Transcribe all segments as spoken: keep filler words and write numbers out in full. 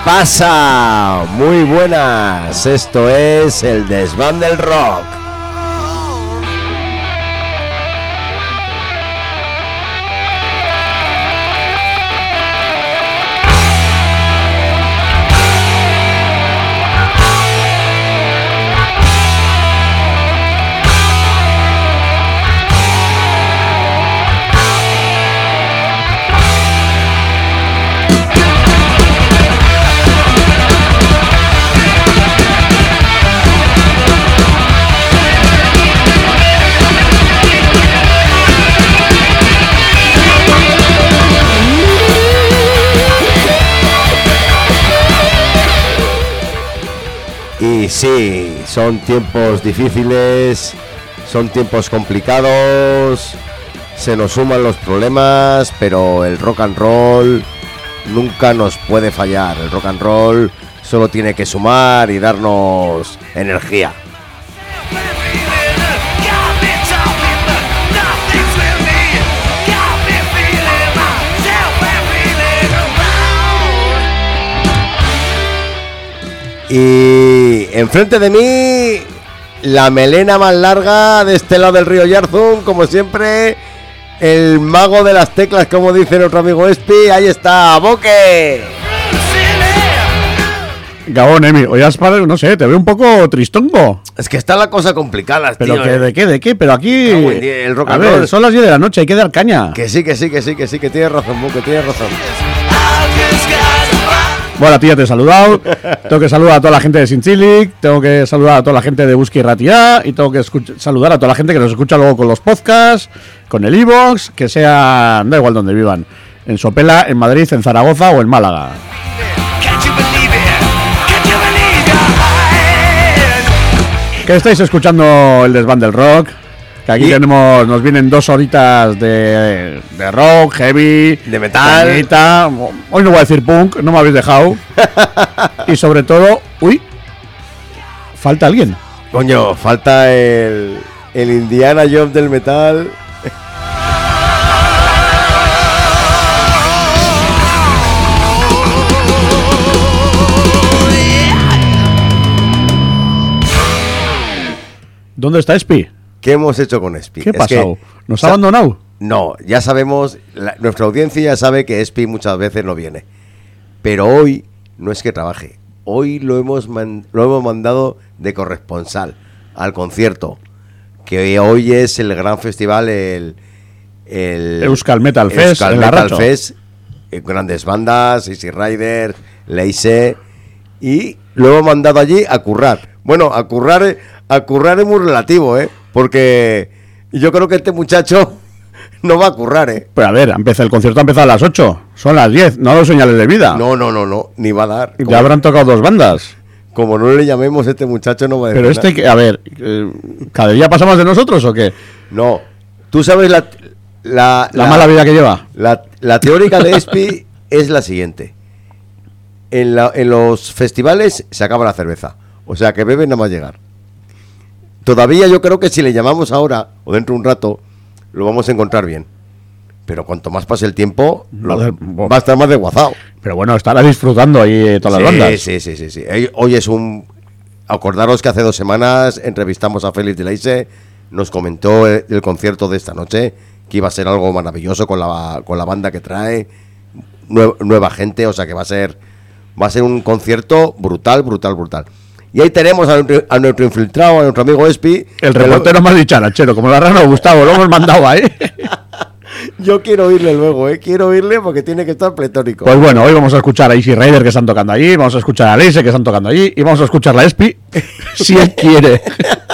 pasa? Muy buenas, esto es el Desván del Rock. Y sí, son tiempos difíciles, son tiempos complicados, se nos suman los problemas, pero el rock and roll nunca nos puede fallar. El rock and roll solo tiene que sumar y darnos energía. Y enfrente de mí, la melena más larga de este lado del río Yarzun, como siempre, el mago de las teclas, como dice nuestro amigo Espi. Ahí está, Boque. Gabón, Emi, hoy has parado, no sé, te veo un poco tristongo. Es que está la cosa complicada, ¿Pero tío. qué, de qué, de qué? Pero aquí... El rock a and ver, roll. son las diez de la noche, hay que dar caña. Que sí, que sí, que sí, que sí, que tienes razón, Boque, tienes razón. Bueno, tía, te he saludado. Tengo que saludar a toda la gente de Sinchilic, tengo que saludar a toda la gente de Busqui Ratia y tengo que escuch- saludar a toda la gente que nos escucha luego con los podcasts, con el iVoox, que sea, da igual donde vivan, en Sopela, en Madrid, en Zaragoza o en Málaga. Que estáis escuchando el Desván del Rock, que aquí Y- tenemos, nos vienen dos horitas de, de rock, heavy, De metal. cañita. Hoy no voy a decir punk, no me habéis dejado. Y sobre todo, uy, falta alguien. Coño, falta el, el Indiana Jones del metal. ¿Dónde está Espi? ¿Qué hemos hecho con Espi? ¿Qué ha Es pasado? que- ¿Nos sa- ha abandonado? No, ya sabemos, la- nuestra audiencia ya sabe que Espi muchas veces no viene. Pero hoy no es que trabaje. Hoy lo hemos, man- lo hemos mandado de corresponsal al concierto. Que hoy es el gran festival, el... el Euskal Metal Fest, Euskal en Metal Larracho. Fest. eh, Grandes bandas, Easy Rider, Leise. Y lo hemos mandado allí a currar. Bueno, a currar, a currar es muy relativo, ¿eh? Porque yo creo que este muchacho no va a currar, ¿eh? Pero a ver, empieza, el concierto ha empezado a las ocho, son las diez, no dos señales de vida. No, no, no, no, ni va a dar. Y Como, ya habrán tocado dos bandas. como no le llamemos, este muchacho no va a decir Pero este, nada. que- a ver, eh, ¿cada día pasa más de nosotros o qué? No, tú sabes la... La, La, mala vida que lleva. La, la teórica de Espi es la siguiente. En, la- en los festivales se acaba la cerveza. O sea que beben nada más llegar. Todavía yo creo que si le llamamos ahora o dentro de un rato, lo vamos a encontrar bien. Pero cuanto más pase el tiempo, lo- Joder, va a estar más desguazado. Pero bueno, estará disfrutando ahí eh, todas Sí, las bandas. sí, sí, sí, sí. Hoy- Hoy es un... Acordaros que hace dos semanas entrevistamos a Félix de Leise, nos comentó el, el concierto de esta noche, que iba a ser algo maravilloso con la, con la banda que trae, nue- nueva gente, o sea que va a ser va a ser un concierto brutal, brutal, brutal. Y ahí tenemos a nuestro, a nuestro infiltrado, a nuestro amigo Espi. El que lo- reportero más dicharachero, como la rana Gustavo, lo hemos mandado ahí. Yo quiero oírle luego, ¿eh? Quiero oírle porque tiene que estar pletórico. Pues bueno, hoy vamos a escuchar a Easy Rider que están tocando allí, vamos a escuchar a Leise que están tocando allí y vamos a escuchar a Espi si él quiere.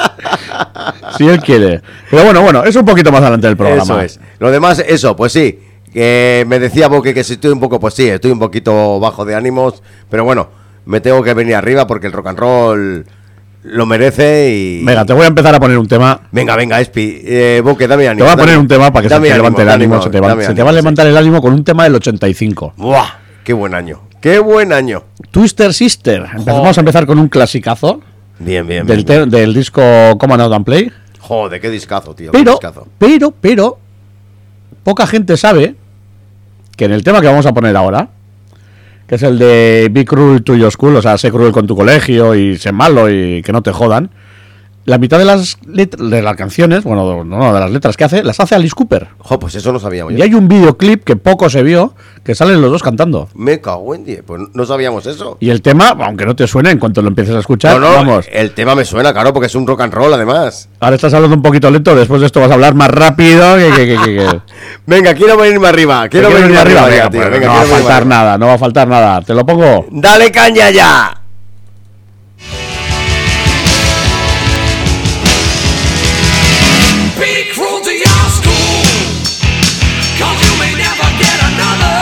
Si él quiere. Pero bueno, bueno, es un poquito más adelante del programa. Eso es. Lo demás, eso, pues sí. Que me decía Boque que si estoy un poco, pues sí, estoy un poquito bajo de ánimos. Pero bueno, me tengo que venir arriba porque el rock and roll lo merece y... Venga, te voy a empezar a poner un tema. Venga, venga, Espi. Eh, Boque, dame ánimo. Te voy a dame- poner un tema para que se dame te ánimo, levante el dame ánimo. ánimo, Se te va, dame se te ánimo, va a sí. levantar el ánimo con un tema del ochenta y cinco. ¡Buah! ¡Qué buen año! ¡Qué buen año! Twister Sister. Empezamos Joder. a empezar con un clasicazo Bien, bien, del, bien. te- del disco Come Out and Play. Joder, qué discazo, tío. qué Pero, discazo. pero, pero, poca gente sabe que en el tema que vamos a poner ahora, que es el de Be Cruel to Your School, o sea, sé cruel con tu colegio y sé malo y que no te jodan. La mitad de las let- de las canciones, bueno, no, de las letras que hace, las hace Alice Cooper. Jo, pues eso no sabíamos. Y hay un videoclip que poco se vio, que salen los dos cantando. Me cago en diez, pues no sabíamos eso. Y el tema, aunque no te suene, en cuanto lo empieces a escuchar, No, no, vamos. el tema me suena, claro, porque es un rock and roll además. Ahora estás hablando un poquito lento, después de esto vas a hablar más rápido. Que, que, que, que, que. Venga, quiero venirme arriba, quiero ¿Te quieres venirme venir arriba, Venga, ya, tío. pues Venga, no va a quiero venirme faltar arriba. nada, no va a faltar nada. Te lo pongo. ¡Dale caña ya! Be cruel to your school, 'cause you may never get another.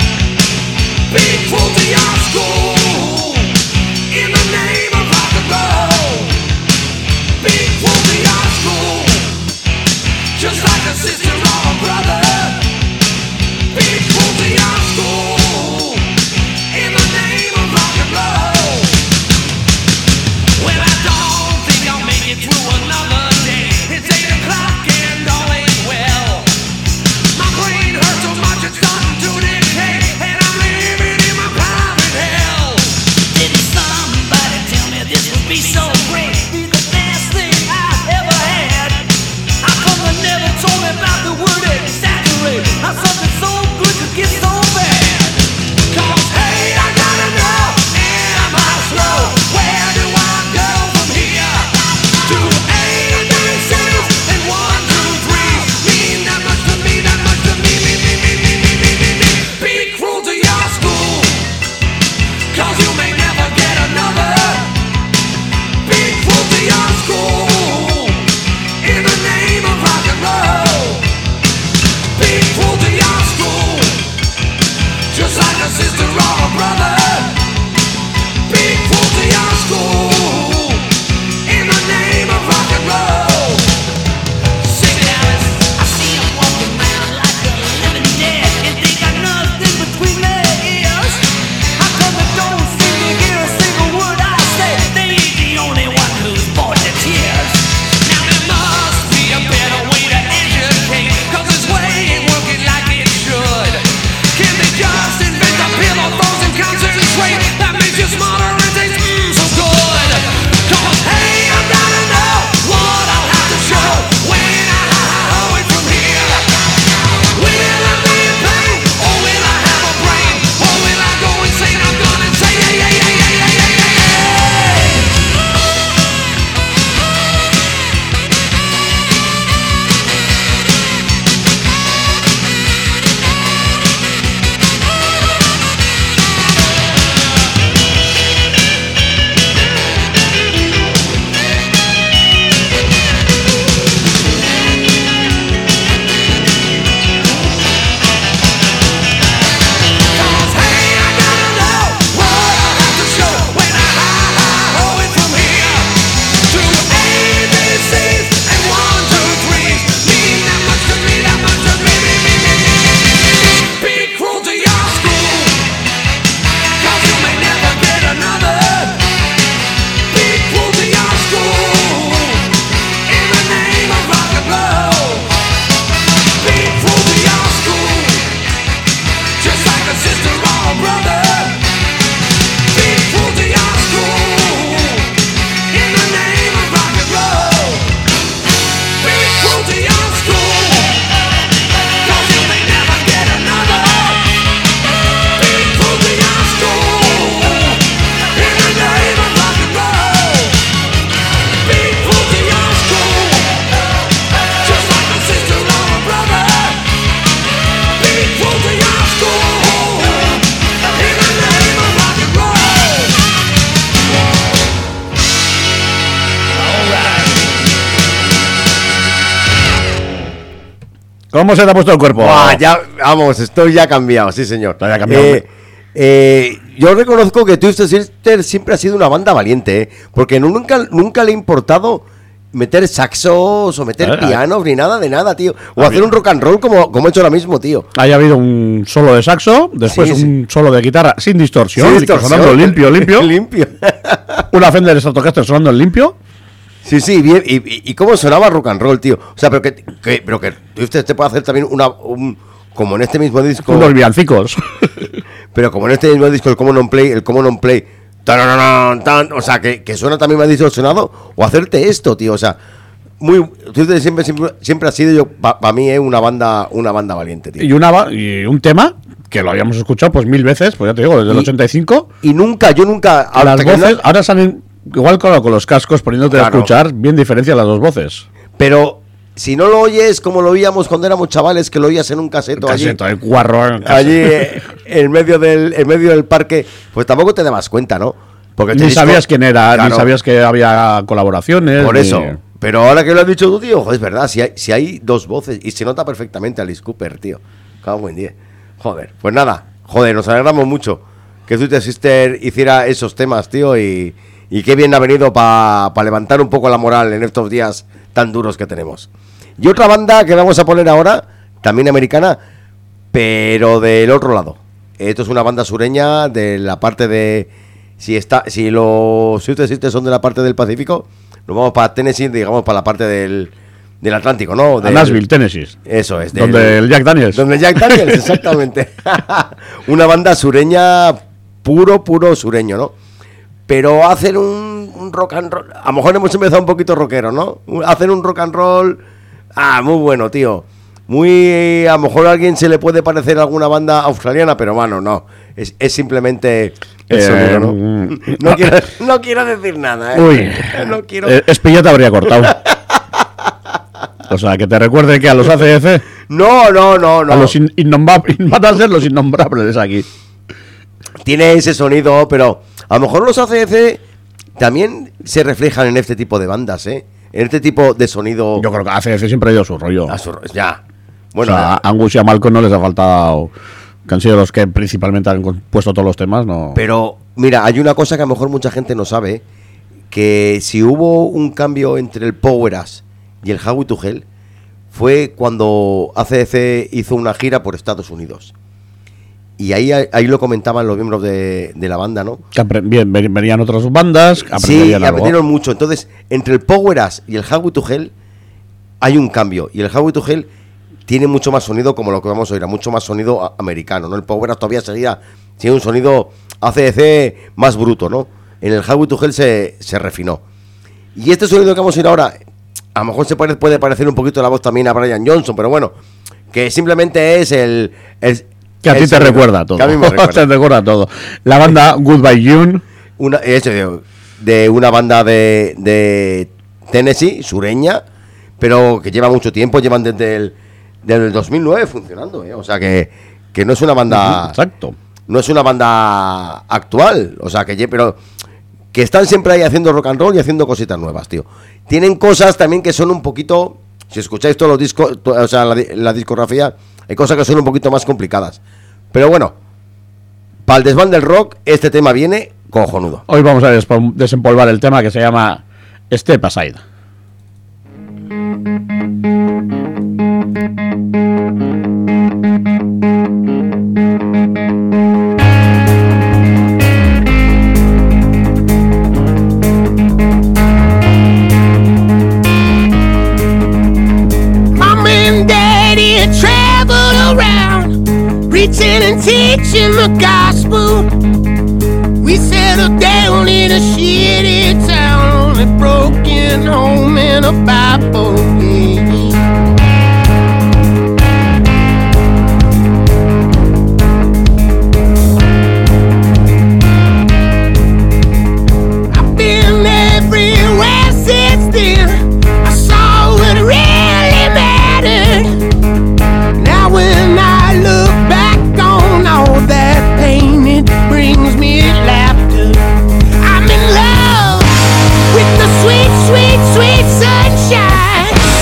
Be cruel to your school, in the name of rock and roll. Be cruel to your school, just like a sister or a brother. Be cruel to your school, in the name of rock and roll. Well, I don't think I'll make it through another day. It's eight o'clock and all ain't well. My brain hurts so much it's starting to decay, and I'm living in my private hell. Didn't somebody tell me this would be so great? Be the best thing I ever had. How come they never told me about the word exaggerate? How something so good could get so bad? 'Cause hey, I gotta know, am I slow? Where do I go from here? To A, B, C's, and one, two, three. Mean that much to me, that much to me, me, me, me, me, me, me, me, me. Be cruel to your school, 'cause you may never get another. Be cruel to your school, in the name of rock and roll. Be cruel to your school, just like a sister or a brother. Be cruel to your school, in the name of rock and roll. Sing it, Alice. I see 'em walking around like the living dead, and they got nothing between their ears. How come they don't seem to hear a single word I say? They ain't the only one who's born to tears. Now there must be a better way to educate, 'cause this way ain't working like it should. Can they just invent a pill or frozen concentrate that makes you smarter and tastes mm, so good? 'Cause hey, I gotta know what I'll have to show when I how it from here. Will I be in pain, or will I have a brain, or will I go insane? I'm gonna say yeah, yeah, yeah, yeah, yeah, yeah, yeah, Cause hey, I gotta know what I'll have to show when I how it from here. To A, B, C's, and one, two, threes. Mean that much to me, that much to me, me, me, me, me, me, me, me. Be cruel to your school, 'cause you may never get another. Be cruel to your school, in the name of rock and roll. Be cruel to your school, just like a sister or a brother. Be cruel to your school, in the name of rock and roll. Be cruel to your school, 'cause you may never get another. Be cruel to your school, in the name of rock and roll. Be cruel to your school, just like a sister or a brother. Be cruel to your school, in the name of rock and roll. ¿Cómo se te ha puesto el cuerpo? Buah, ya, vamos, estoy ya cambiado, sí señor. Está ya cambiado, Eh, hombre. eh, yo reconozco que Twisted Sister siempre ha sido una banda valiente, ¿eh? Porque nunca, nunca le ha importado meter saxos o meter Ah, pianos ni nada de nada, tío. O Ah, hacer bien. un rock and roll como, como he hecho ahora mismo, tío. Haya habido un solo de saxo, después Sí, sí. un solo de guitarra sin distorsión, Sí, y distorsión. sonando limpio, limpio. limpio. Una Fender Stratocaster sonando en limpio. Sí, sí, bien. Y, y, y cómo sonaba rock and roll, tío. O sea, pero que, que, pero que Twisted te puede hacer también una, un, como en este mismo disco. Unos villancicos. pero como en este mismo disco el Common on Play, el Common on Play, tan, tan, o sea, que, que suena también más distorsionado, o hacerte esto, tío, o sea, muy, siempre, siempre, siempre ha sido yo, para pa mí, eh, una banda, una banda valiente, tío. Y, una, y un tema que lo habíamos escuchado pues mil veces, pues ya te digo, desde el y, ochenta y cinco. Y nunca, yo nunca... Las voces, no, ahora salen igual con, con los cascos, poniéndote claro. a escuchar, bien diferencia las dos voces. Pero... Si no lo oyes como lo oíamos cuando éramos chavales, que lo oías en un caseto, el caseto allí, el guarro, el allí eh, en medio del en medio del parque, pues tampoco te dabas cuenta, ¿no? Porque ni disco, sabías quién era, claro, ni sabías que había colaboraciones. Por ni... eso. Pero ahora que lo has dicho tú, tío, joder, es verdad, si hay, si hay dos voces y se nota perfectamente a Alice Cooper, tío. Cada buen día. Joder, pues nada, joder, nos alegramos mucho que Twisted Sister hiciera esos temas, tío, y, y qué bien ha venido para pa levantar un poco la moral en estos días tan duros que tenemos. Y otra banda que vamos a poner ahora, también americana, pero del otro lado. Esto es una banda sureña de la parte de... Si está, si los Twisted Sister son de la parte del Pacífico, nos vamos para Tennessee, digamos, para la parte del, del Atlántico, ¿no? Del, a Nashville, Tennessee. Eso es. Del, donde el Jack Daniels. Donde el Jack Daniels, exactamente. Una banda sureña, puro, puro sureño, ¿no? Pero hacen un, un rock and roll. A lo mejor hemos empezado un poquito rockero, ¿no? Hacen un rock and roll. Ah, muy bueno, tío. Muy. A lo mejor a alguien se le puede parecer alguna banda australiana, pero bueno, no. Es, es simplemente el eh, sonido, ¿no? Mm, no, quiero, no quiero decir nada, ¿eh? Uy. No quiero. Eh, Espilla te habría cortado. O sea, que te recuerde que a los A C D C. No, no, no, no. A los in, innombrables. Van a ser los innombrables aquí. Tiene ese sonido, pero a lo mejor los A C D C también se reflejan en este tipo de bandas, ¿eh? En este tipo de sonido. Yo creo que A C D C siempre ha ido a su rollo. A su, ya. Bueno, o sea, a Angus y a Malcolm no les ha faltado, que han sido los que principalmente han puesto todos los temas, ¿no? Pero, mira, hay una cosa que a lo mejor mucha gente no sabe, que si hubo un cambio entre el Power As y el Highway to Hell, fue cuando A C D C hizo una gira por Estados Unidos. Y ahí, ahí lo comentaban los miembros de, de la banda, ¿no? Que bien, venían otras bandas, sí, aprendieron mucho. Entonces, entre el Power As y el Highway to Hell hay un cambio. Y el Highway to Hell tiene mucho más sonido, como lo que vamos a oír, mucho más sonido americano, ¿no? El Power As todavía seguía, tiene un sonido A C D C más bruto, ¿no? En el Highway to Hell se, se refinó. Y este sonido que vamos a oír ahora, a lo mejor se puede, puede parecer un poquito la voz también a Brian Johnson, pero bueno, que simplemente es el... el Que a ti te recuerda todo. Que a mí me recuerda. Te recuerda todo. La banda Goodbye June. Una, eso, de, de una banda de, de Tennessee, sureña, pero que lleva mucho tiempo, llevan desde el, desde el dos mil nueve funcionando, ¿eh? O sea que, que no es una banda... Exacto. No es una banda actual, o sea que... Pero que están siempre ahí haciendo rock and roll y haciendo cositas nuevas, tío. Tienen cosas también que son un poquito... Si escucháis todos los discos, to, o sea, la, la discografía... Hay cosas que son un poquito más complicadas. Pero bueno, para el desván del rock, este tema viene cojonudo. Hoy vamos a desempolvar el tema que se llama Step Aside. Preaching and teaching the gospel. We settled down in a shitty town, a broken home and a Bible. I've been everywhere since then. I saw what really mattered. Now when I look back on all that pain, it brings me laughter. I'm in love with the sweet, sweet, sweet sunshine.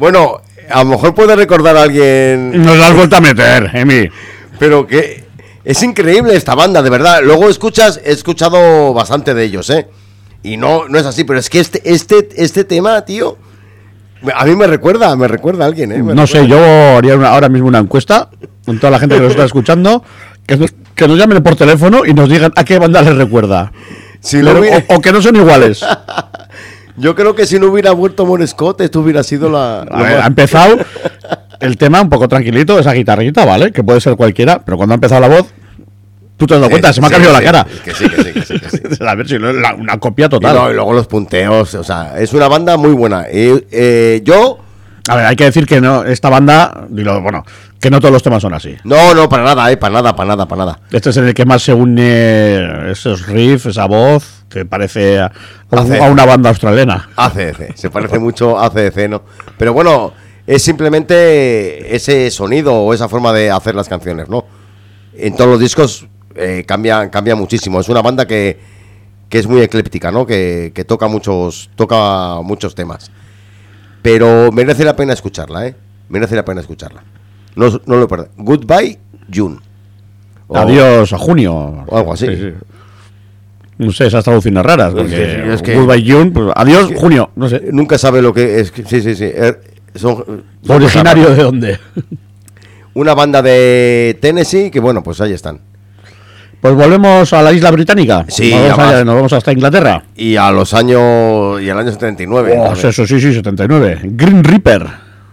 Bueno, a lo mejor puede recordar a alguien, Nos la has vuelto a meter, Emi. pero que es increíble esta banda, de verdad. Luego escuchas, he escuchado bastante de ellos, ¿eh? Y no, no es así, pero es que este, este, este tema, tío, a mí me recuerda, me recuerda a alguien, ¿eh? Me No sé, recuerda. yo haría una- ahora mismo una encuesta con toda la gente que nos está escuchando, que nos, que nos llamen por teléfono y nos digan a qué banda les recuerda. Si lo Pero- hubiera- o, o que no son iguales. Yo creo que si no hubiera vuelto Bon Scott, esto hubiera sido la... A lo ver, más- ha empezado el tema un poco tranquilito, esa guitarrita, ¿vale? Que puede ser cualquiera, pero cuando ha empezado la voz, tú te has dado cuenta, Sí, se me ha sí, cambiado sí, la cara. es que sí, que sí, que sí, que sí. A ver si no es la- una copia Y, total. no, y luego los punteos, o sea, es una banda muy buena. Y, eh, yo... A ver, hay que decir que no, esta banda, digo, bueno, que no todos los temas son así. No, no, para nada, eh, para nada, para nada, para nada. Este es el que más se une esos riffs, esa voz, que parece a, a un- Hace- a una banda australiana. A C D C, se parece mucho a C D C, ¿no? Pero bueno, es simplemente ese sonido o esa forma de hacer las canciones, ¿no? En todos los discos eh, cambia, cambia muchísimo. Es una banda que, que es muy ecléptica, ¿no? Que, que toca muchos, toca muchos temas. Pero merece la pena escucharla, ¿eh? Merece la pena escucharla. No, no lo perdáis. Goodbye, June. O- Adiós a junio. o algo así. Sí, sí. No sé, esas traducciones raras. Porque que- es que- Goodbye June, pues, adiós junio, no sé. Nunca sabe lo que es. que- Sí, sí, sí. eh, son- son ¿Originario cosas de dónde? raras. Una banda de Tennessee que, bueno, pues ahí están. Pues volvemos a la isla británica. Sí, nos vamos, ya allá, vas. nos vamos hasta Inglaterra. Y a los años. Y al año setenta y nueve. Oh, también. eso sí, sí, setenta y nueve. Green Reaper.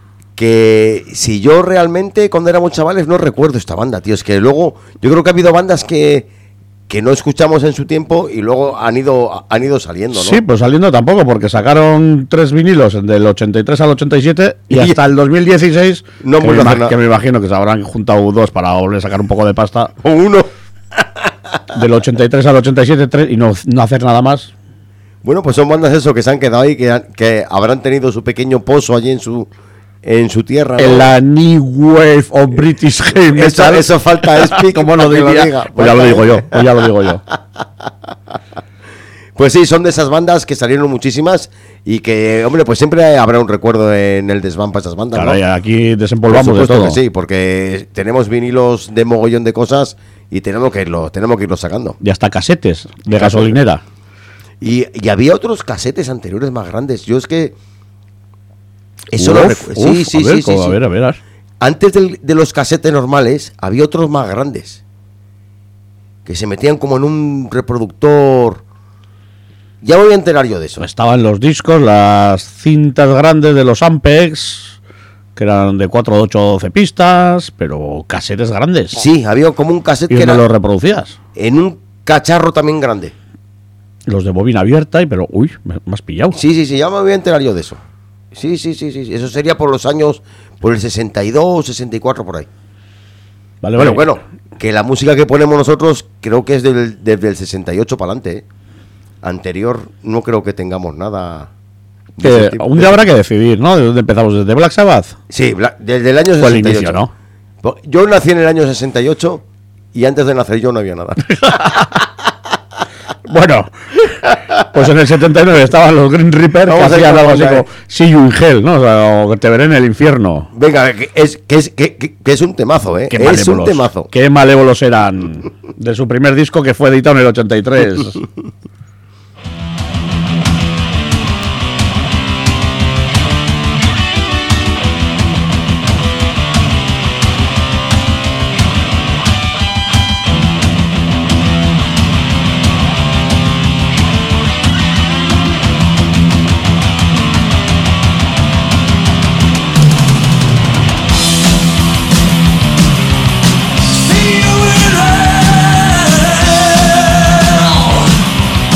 Que si yo realmente, cuando éramos chavales, no recuerdo esta banda, tío. Es que luego. Yo creo que ha habido bandas que. Que no escuchamos en su tiempo y luego han ido, han ido saliendo, ¿no? Sí, pues saliendo tampoco, porque sacaron tres vinilos del ochenta y tres al ochenta y siete y Y- hasta el dos mil dieciséis, No que, vuelve me a hacer ima- nada. que me imagino que se habrán juntado dos para volver a sacar un poco de pasta. O uno. Del ochenta y tres al ochenta y siete, tres, y no, no hacer nada más. Bueno, pues son bandas eso que se han quedado ahí, que, han- que habrán tenido su pequeño pozo allí en su. En su tierra. ¿no? En la New Wave of British Heavy Eso, Metal. eso falta Speak. ¿Cómo lo para que diría? diga. Pues ya lo digo yo, pues ya lo digo yo. Pues sí, son de esas bandas que salieron muchísimas y que, hombre, pues siempre habrá un recuerdo en el desván para esas bandas, Claro, ¿no? y aquí Por desempolvamos de supuesto todo. que sí, porque tenemos vinilos de mogollón de cosas y tenemos que irlo, tenemos que irlo sacando. Y hasta casetes de gasolinera. Y, y había otros casetes anteriores más grandes. Yo es que eso lo Uf, recu- uf, Sí, sí, a ver, sí, sí, A sí. ver, a ver. Antes del- de los casetes normales había otros más grandes que se metían como en un reproductor. Ya me voy a enterar yo de eso. Estaban los discos, las cintas grandes de los Ampex, que eran de cuatro, ocho, doce pistas, pero casetes grandes. Sí, había como un cassette ¿Y que dónde era los reproducías? en un cacharro también grande. Los de bobina abierta, y pero, uy, me, me has pillado. Sí, sí, sí, ya me voy a enterar yo de eso. Sí, sí, sí, sí, sí. Eso sería por los años, por el sesenta y dos, sesenta y cuatro, por ahí. Vale, Pero vale. bueno, que la música que ponemos nosotros creo que es del, desde el sesenta y ocho para adelante. ¿eh? Anterior no creo que tengamos nada. de Que ese tipo. un día habrá que decidir, ¿no? ¿De dónde empezamos? ¿Desde Black Sabbath? Sí, Bla- desde el año Fue el sesenta y ocho. inicio, ¿no? Po- Yo nací en el año sesenta y ocho y antes de nacer yo no había nada. Bueno, pues en el setenta y nueve estaban los Green Reaper, que Vamos a ir hacían con algo así Boca, como See You in Hell, ¿no? O sea, o que te veré en el infierno. Venga, que es, que es, que, que- que es un temazo, ¿eh? Qué Es un malévolos. temazo. Qué malévolos eran. De su primer disco que fue editado en el ochenta y tres. See you in hell.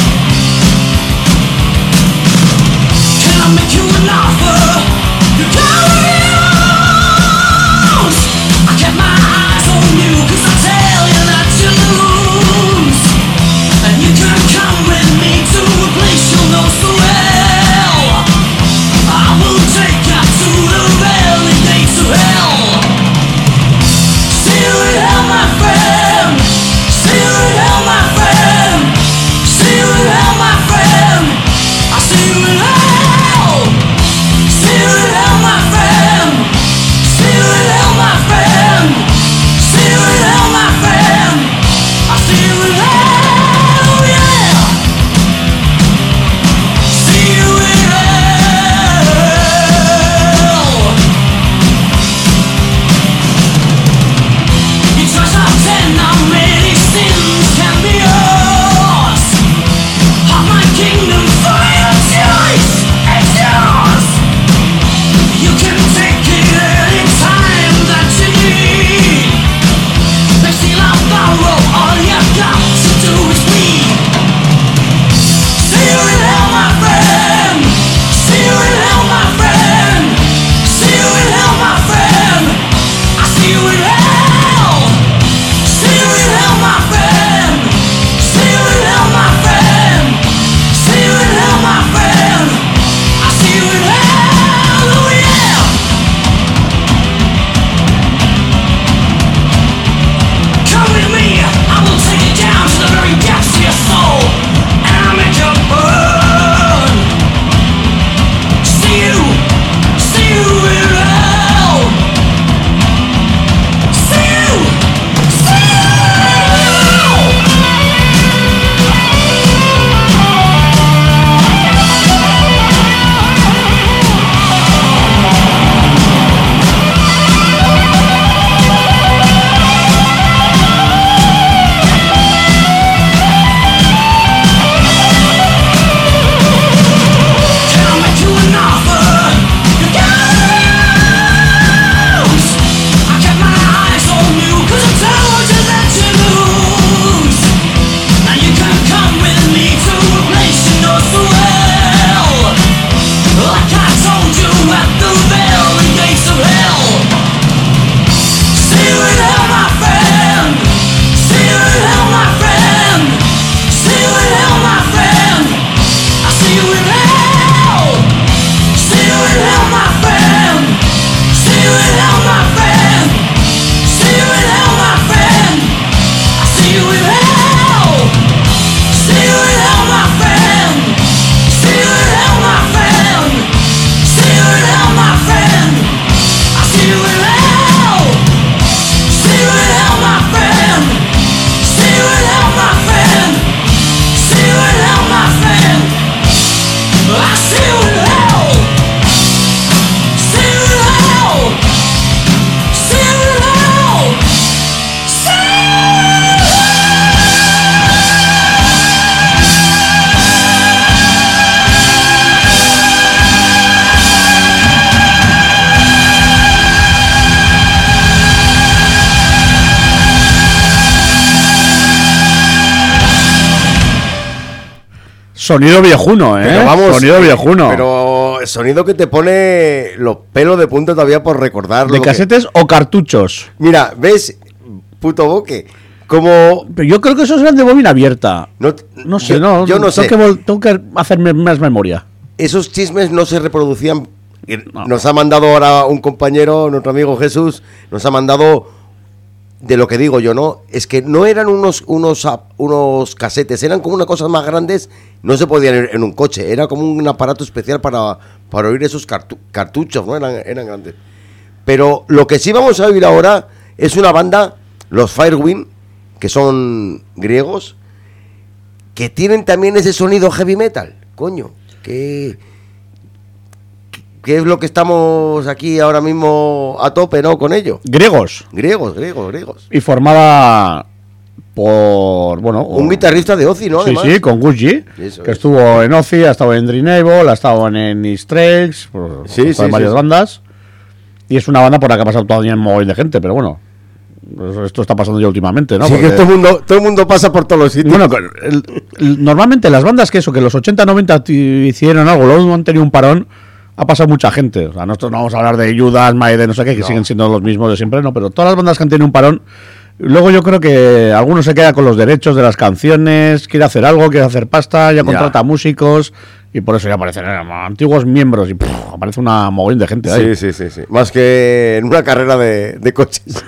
Sonido viejuno, ¿eh? Pero vamos, Sonido viejuno. Pero sonido que te pone los pelos de punta todavía por recordar. ¿De lo que- casetes o cartuchos? Mira, ¿ves? Puto boque. Como... Pero yo creo que esos eran de bobina abierta. No, No sé, yo, no. yo no sé. Tengo que, vol- tengo que hacerme más memoria. Esos chismes no se reproducían. No. Nos ha mandado ahora un compañero, nuestro amigo Jesús, nos ha mandado de lo que digo yo, ¿no? Es que no eran unos unos ap- unos casetes, eran como unas cosas más grandes, no se podían ir en un coche, era como un aparato especial para, para oír esos cartu- cartuchos, ¿no? Eran, eran grandes. Pero lo que sí vamos a oír ahora es una banda, los Firewind, que son griegos, que tienen también ese sonido heavy metal, coño, que... ¿Qué es lo que estamos aquí ahora mismo a tope, no? Con ello. Griegos. Griegos, griegos, griegos. Y formada por, bueno... Un guitarrista de Ozzy, ¿no? Sí, Además. sí, con Gus G, Eso que es. estuvo en Ozzy, ha estado en Dreamable, ha estado en Eastrex, pues, Sí, ha estado sí, en varias sí. bandas. Y es una banda por la que ha pasado todavía un mogollón de gente, pero bueno, pues esto está pasando ya últimamente, ¿no? Sí, Porque- que todo el mundo, todo el mundo pasa por todos los sitios. bueno, con- el- el- normalmente las bandas que eso, que los ochenta noventa ti- hicieron algo, luego han tenido un parón, ha pasado mucha gente. O sea, nosotros no vamos a hablar de Judas, Maiden, no sé qué, que No. siguen siendo los mismos de siempre, no, pero todas las bandas que han tenido un parón, luego yo creo que alguno se queda con los derechos de las canciones, quiere hacer algo, quiere hacer pasta, ya contrata músicos, y por eso ya aparecen eh, antiguos miembros, y pff, aparece una mogollón de gente ahí. Sí, sí, sí, sí. Más que en una carrera de, de coches.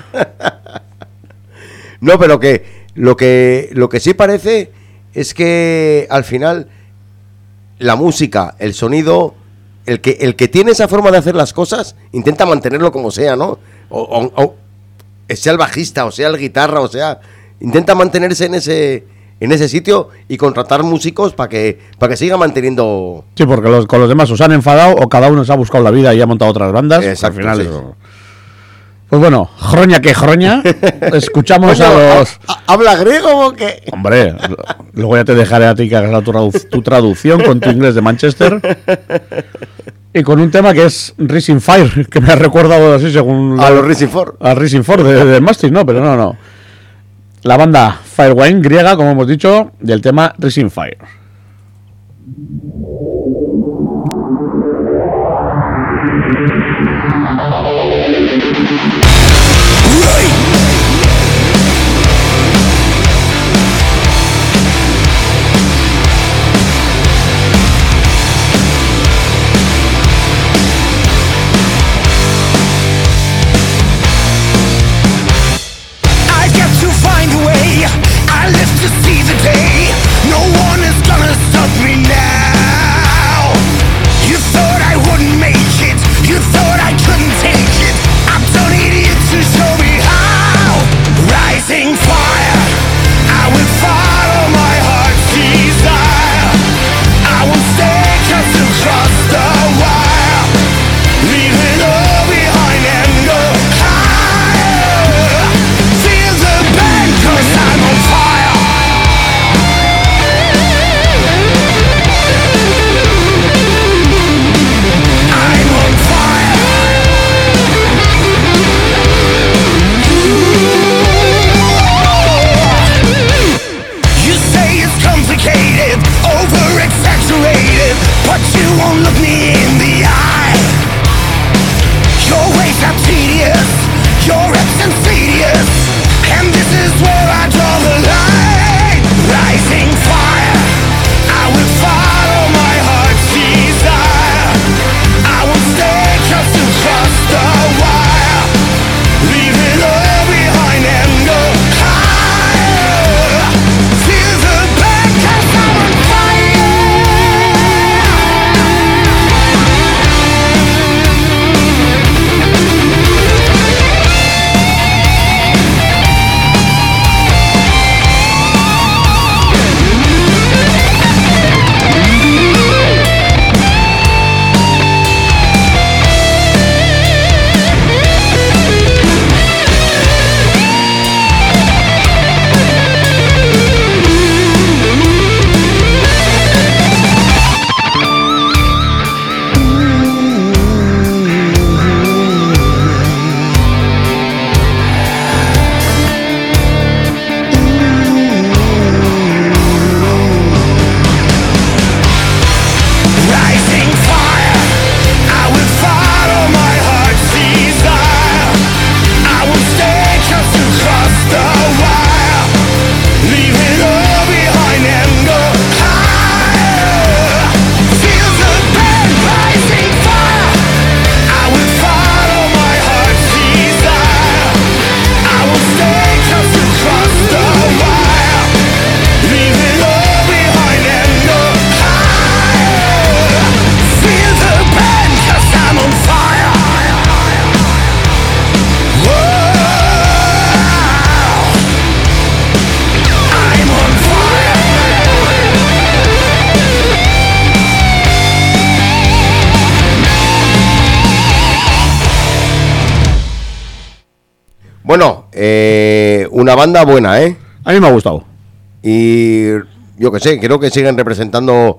No, pero que lo que lo que sí parece es que al final la música, el sonido, el que el que tiene esa forma de hacer las cosas intenta mantenerlo como sea, ¿no? O, o- o sea el bajista, o sea el guitarra, o sea, intenta mantenerse en ese en ese sitio y contratar músicos para que para que siga manteniendo. Sí, porque los, con los demás os han enfadado o cada uno se ha buscado la vida y ha montado otras bandas. Exacto, Al final sí. eso- Pues bueno, jroña que jroña, escuchamos Coño, a los... ¿ha- ha- ¿Habla griego o qué? Hombre, lo- luego ya te dejaré a ti que hagas la tradu- tu traducción con tu inglés de Manchester. Y con un tema que es Rising Fire, que me ha recordado así según... A los Racing Ford. A Rising Ford de, de Mastic, no, pero no, no. La banda Firewind griega, como hemos dicho, del tema Rising Fire. I got to find a way. I live to see the day. No one is gonna stop me now. Bueno, eh, una banda buena, ¿eh? A mí me ha gustado. Y yo que sé, creo que siguen representando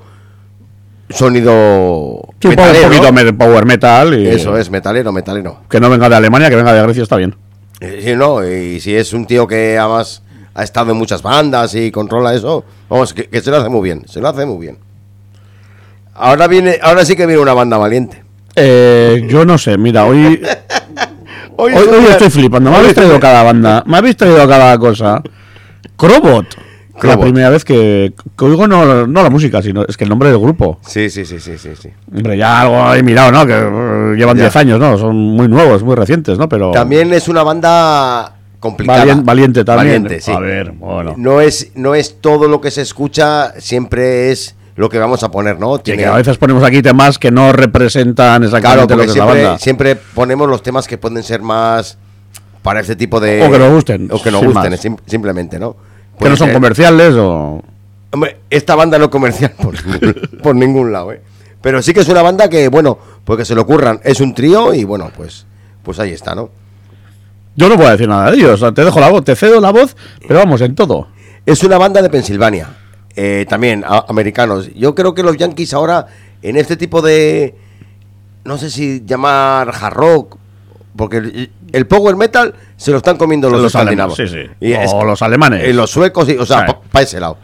sonido Sí, un poco- un metalero, poquito ¿no? me- power metal. Y Eso es, metalero, metalero. Que no venga de Alemania, que venga de Grecia, está bien. Eh, Sí, no, y si es un tío que además ha estado en muchas bandas y controla eso, vamos, que, que se lo hace muy bien, se lo hace muy bien. Ahora viene, ahora sí que viene una banda valiente. Eh, yo no sé, mira, hoy, hoy, es un hoy día- estoy flipando. Me hoy habéis es un traído día- cada banda, me habéis traído cada cosa. Crobot. La Crobot. primera vez que, que oigo no, no la música, sino es que el nombre del grupo. Sí, sí, sí, sí, sí, sí. Hombre, ya algo he mirado, ¿no? Que eh, llevan Ya. diez años, ¿no? Son muy nuevos, muy recientes, ¿no? Pero También es una banda complicada. valien- valiente también. Valiente, sí. A ver, bueno. No es, no es todo lo que se escucha, siempre es lo que vamos a poner, ¿no? Que, que a veces ponemos aquí temas que no representan Claro, exactamente lo porque que es la siempre, banda. siempre ponemos los temas que pueden ser más para este tipo de... O que nos gusten, O que nos sin gusten, más. sim- simplemente, ¿no? Que Puede no son ser- comerciales o... Hombre, esta banda no es comercial por ningún, por ningún lado, ¿eh? Pero sí que es una banda que, bueno, pues que se le ocurran. Es un trío y, bueno, pues pues ahí está, ¿no? Yo no puedo decir nada de ellos. O sea, te dejo la voz, te cedo la voz, pero vamos, en todo. Es una banda de Pensilvania, eh, también a- americanos. Yo creo que los Yankees ahora, en este tipo de, no sé si llamar hard rock, porque el, el power metal se lo están comiendo los, Los escandinavos. alemanes, sí, sí. Y es- O los alemanes. eh, los suecos, y- o sea, Sí. para ese lado.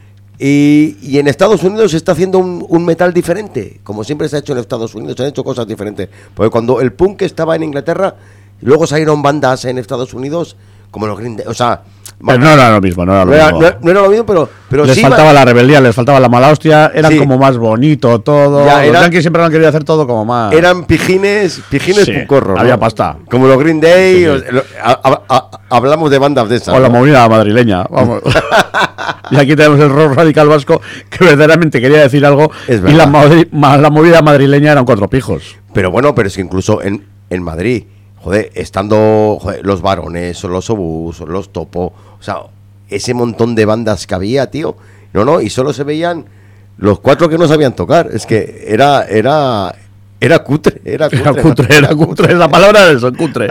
Y, y en Estados Unidos se está haciendo un, un metal diferente, como siempre se ha hecho en Estados Unidos, se han hecho cosas diferentes. Porque cuando el punk estaba en Inglaterra, luego salieron bandas en Estados Unidos, como los Green Day, o sea... Pero no era lo mismo, no era lo no, era, mismo. no- no era lo mismo, pero, pero les sí faltaba va- la rebeldía, les faltaba la mala hostia, eran Sí. como más bonito todo. Ya, los era- Yankees siempre han querido hacer todo como más. eran pijines, pijines Sí, puncorros, ¿no? había pasta. Como los Green Day, Sí, sí. o- lo- a- a- a- hablamos de bandas de esas. O la ¿no? movida madrileña, vamos. Y aquí tenemos el rock radical vasco que verdaderamente quería decir algo. Es y verdad. la, madri- ma- la movida madrileña eran cuatro pijos. Pero bueno, pero es que incluso en, en Madrid, joder, estando joder, los varones, o los obús, o los topo, o sea, ese montón de bandas que había, tío, no, no, y solo se veían los cuatro que no sabían tocar. Es que era, era, era cutre, era cutre. Era cutre, era cutre, la palabra es eso, cutre.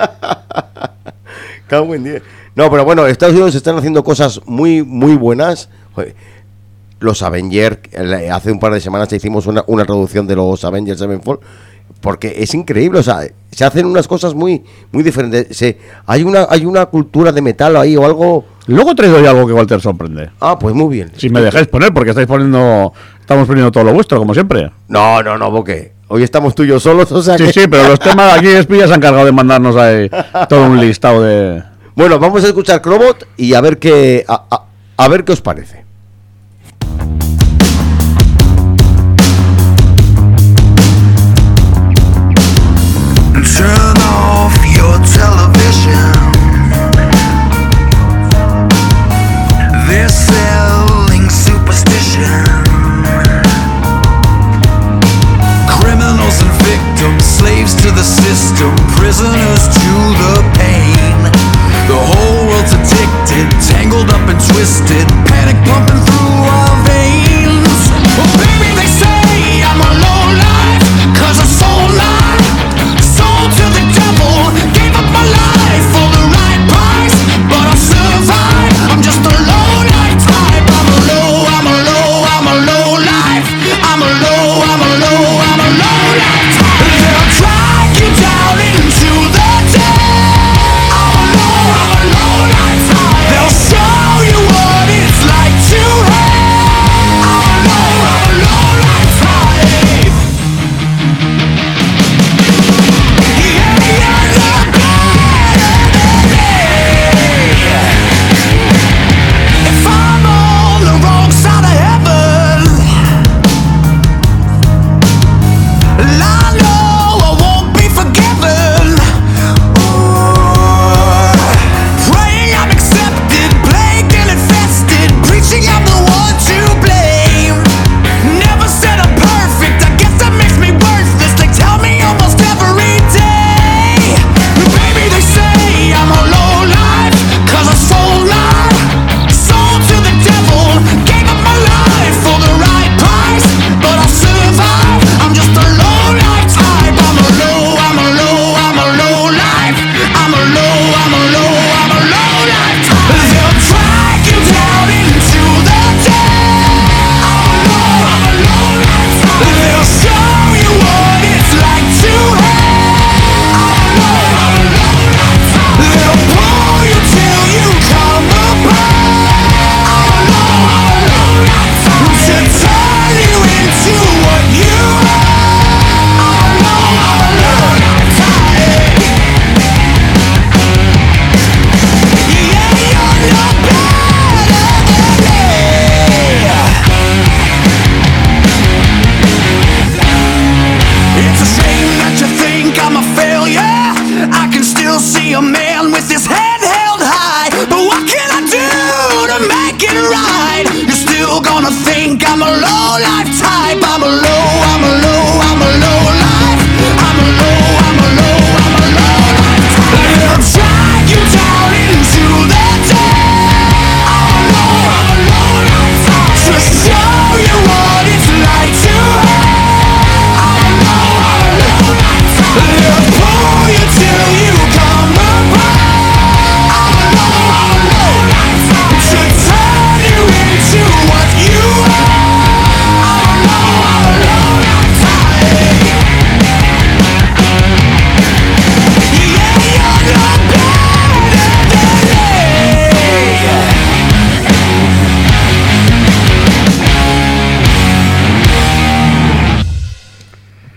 Cago en diez. No, pero bueno, Estados Unidos están haciendo cosas muy, muy buenas. Joder, los Avengers, eh, hace un par de semanas hicimos una, una traducción de los Avengers Sevenfold, porque es increíble, o sea, se hacen unas cosas muy, muy diferentes. Se, hay una, hay una cultura de metal ahí o algo. Luego he traído yo algo que igual te sorprende. Ah, pues muy bien. Si me dejáis poner, porque estáis poniendo, estamos poniendo todo lo vuestro, como siempre. No, no, no, porque hoy estamos tú y yo solos, o sea Sí, que- sí, pero los temas aquí Espilla se han encargado de mandarnos ahí todo un listado de... Bueno, vamos a escuchar Crobot y a ver qué, a, a- a ver qué os parece. Turn off your television. They're selling superstition. Criminals and victims, slaves to the system, prisoners to the pain. The whole world's addicted, tangled up and twisted, panic pumping through our veins. Well, baby, they say I'm a low life, cause I'm so alive. Sold to the devil.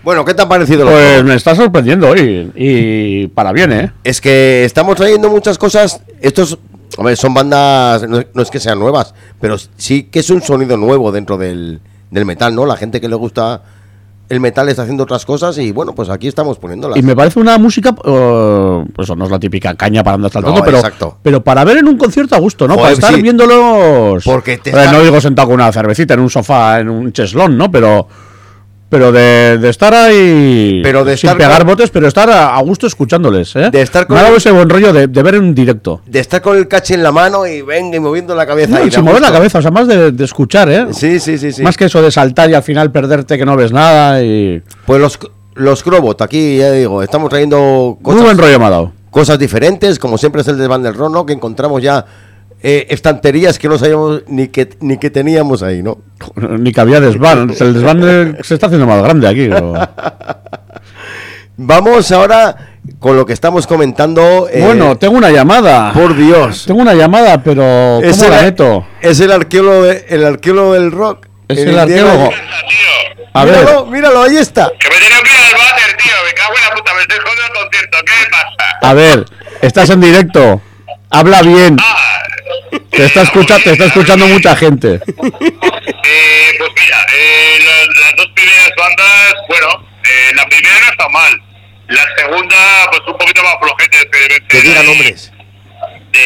Bueno, ¿qué te ha parecido? Lo Pues que- me está sorprendiendo hoy. Y para bien, ¿eh? Es que estamos trayendo muchas cosas. Estos, hombre, son bandas, no, no es que sean nuevas, pero sí que es un sonido nuevo dentro del, del metal, ¿no? La gente que le gusta el metal está haciendo otras cosas y bueno, pues aquí estamos poniéndolas. Y me parece una música, uh, pues no es la típica caña para andar saltando, No, pero, exacto. pero para ver en un concierto a gusto, ¿no? Joder, para estar sí. viéndolos. Porque te A ver, está- no digo sentado con una cervecita en un sofá, en un cheslón, ¿no? Pero, pero de, de estar ahí. Pero de sin estar pegar con- botes, pero estar a, a gusto escuchándoles, ¿eh? De estar con- Me ha dado ese buen rollo de, de ver en directo. De estar con el cachi en la mano y venga y moviendo la cabeza. No, y sin da mover la gusto. cabeza, o sea, más de, de escuchar, ¿eh? Sí, sí, sí, sí. Más que eso de saltar y al final perderte que no ves nada y. Pues los, los Crobot, aquí ya digo, estamos trayendo Muy buen cosas, rollo me ha dado. cosas diferentes, como siempre es el desván del Ron, ¿no? Que encontramos ya eh, estanterías que no sabíamos ni que, ni que teníamos ahí, ¿no? Ni que había desván. El desván de- se está haciendo más grande aquí. o- Vamos ahora con lo que estamos comentando. eh, Bueno, tengo una llamada. por Dios. Tengo una llamada, pero ¿cómo Es el, la meto? es el arqueólogo, de- el arqueólogo del rock. Es el Diego- arqueólogo. Tío, A ver, Míralo, míralo, ahí está. que me he tenido que ir al váter, tío. Me cago en la puta, me estoy jodiendo el concierto. ¿Qué me pasa? a ver, estás en directo. Habla bien. Ah, Te está, escucha, te está escuchando mucha gente. Eh, pues mira, eh, las, las dos primeras bandas, bueno, eh, la primera no está mal. La segunda, pues un poquito más flojete. Que deben Que ser diga ahí nombres. De,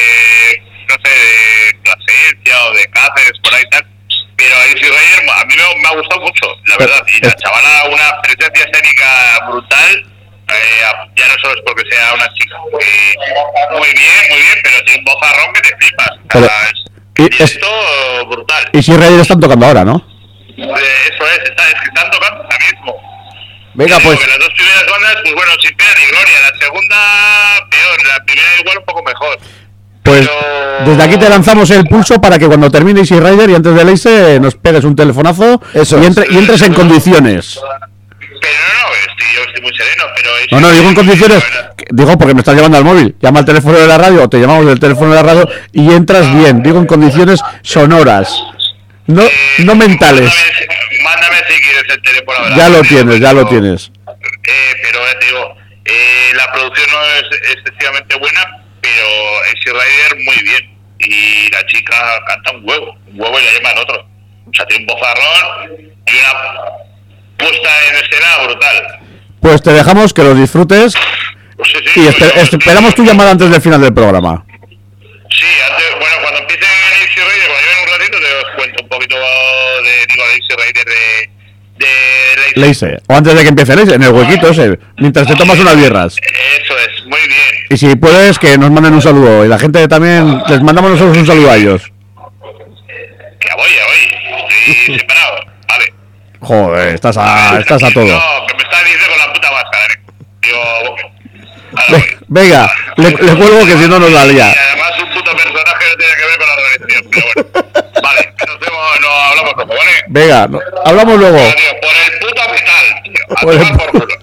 no sé, de Plasencia o de Cáceres, por ahí tal. Pero Easy Rider a mí me, me ha gustado mucho, la verdad. Y la chavala, una presencia escénica brutal. Eh, ya no solo es porque sea una chica. Eh, muy bien, muy bien, pero tiene un bozarrón que te flipas. O sea, Pero- y es, es- esto brutal. Y si Reyes están tocando ahora, ¿no? Eh, eso es, está, es que están tocando ahora mismo. Venga, Digo pues. que las dos primeras bandas, pues bueno, sin pena ni gloria. La segunda, peor. La primera, igual un poco mejor. Pues Pero- desde aquí te lanzamos el pulso para que cuando termine Easy Rider y antes de Leise nos pegues un telefonazo Eso y, es. entre- y entres en condiciones. Pero no, no, estoy, yo estoy muy sereno. Pero es- No, no, digo en condiciones. que- Digo porque me estás llamando al móvil. Llama al teléfono de la radio o te llamamos del teléfono de la radio y entras bien. Digo en condiciones sonoras. No, Eh, no mentales. Mándame, mándame si quieres el teléfono. ¿verdad? Ya lo tienes, ya lo Pero- tienes. Eh, pero ya te digo, eh, la producción no es excesivamente buena, pero Easy Rider muy bien. Y la chica canta un huevo, un huevo y la llama el otro. O sea, tiene un bozarrón y una puesta en escena brutal. Pues te dejamos que los disfrutes Pues sí, sí, y pues espe- yo- esperamos tu llamada antes del final del programa. Sí, antes, bueno, cuando empiece Easy Rider, cuando lleven un ratito, te os cuento un poquito de, digo, de Easy Rider de, de Leise. Leise. O antes de que empiece Leise, en el huequito ese. Mientras te tomas unas birras. Eso es, muy bien. Y si puedes, que nos manden un saludo. Y la gente también, les mandamos nosotros un saludo a ellos. Que voy, ya voy. Estoy separado. Vale. Joder, estás a, estás a todo. No, que me estás diciendo con la puta máscara. ¿eh? Digo, ahora Ve- voy. Venga, le, le cuelgo que si no nos la Y lía. además un puto personaje no tiene que ver con la organización. Pero bueno. Vale, que nos vemos, no hablamos luego, ¿vale? Venga, no- hablamos luego. Pero, tío, por el puto metal, tío. A Por el tomar por culo.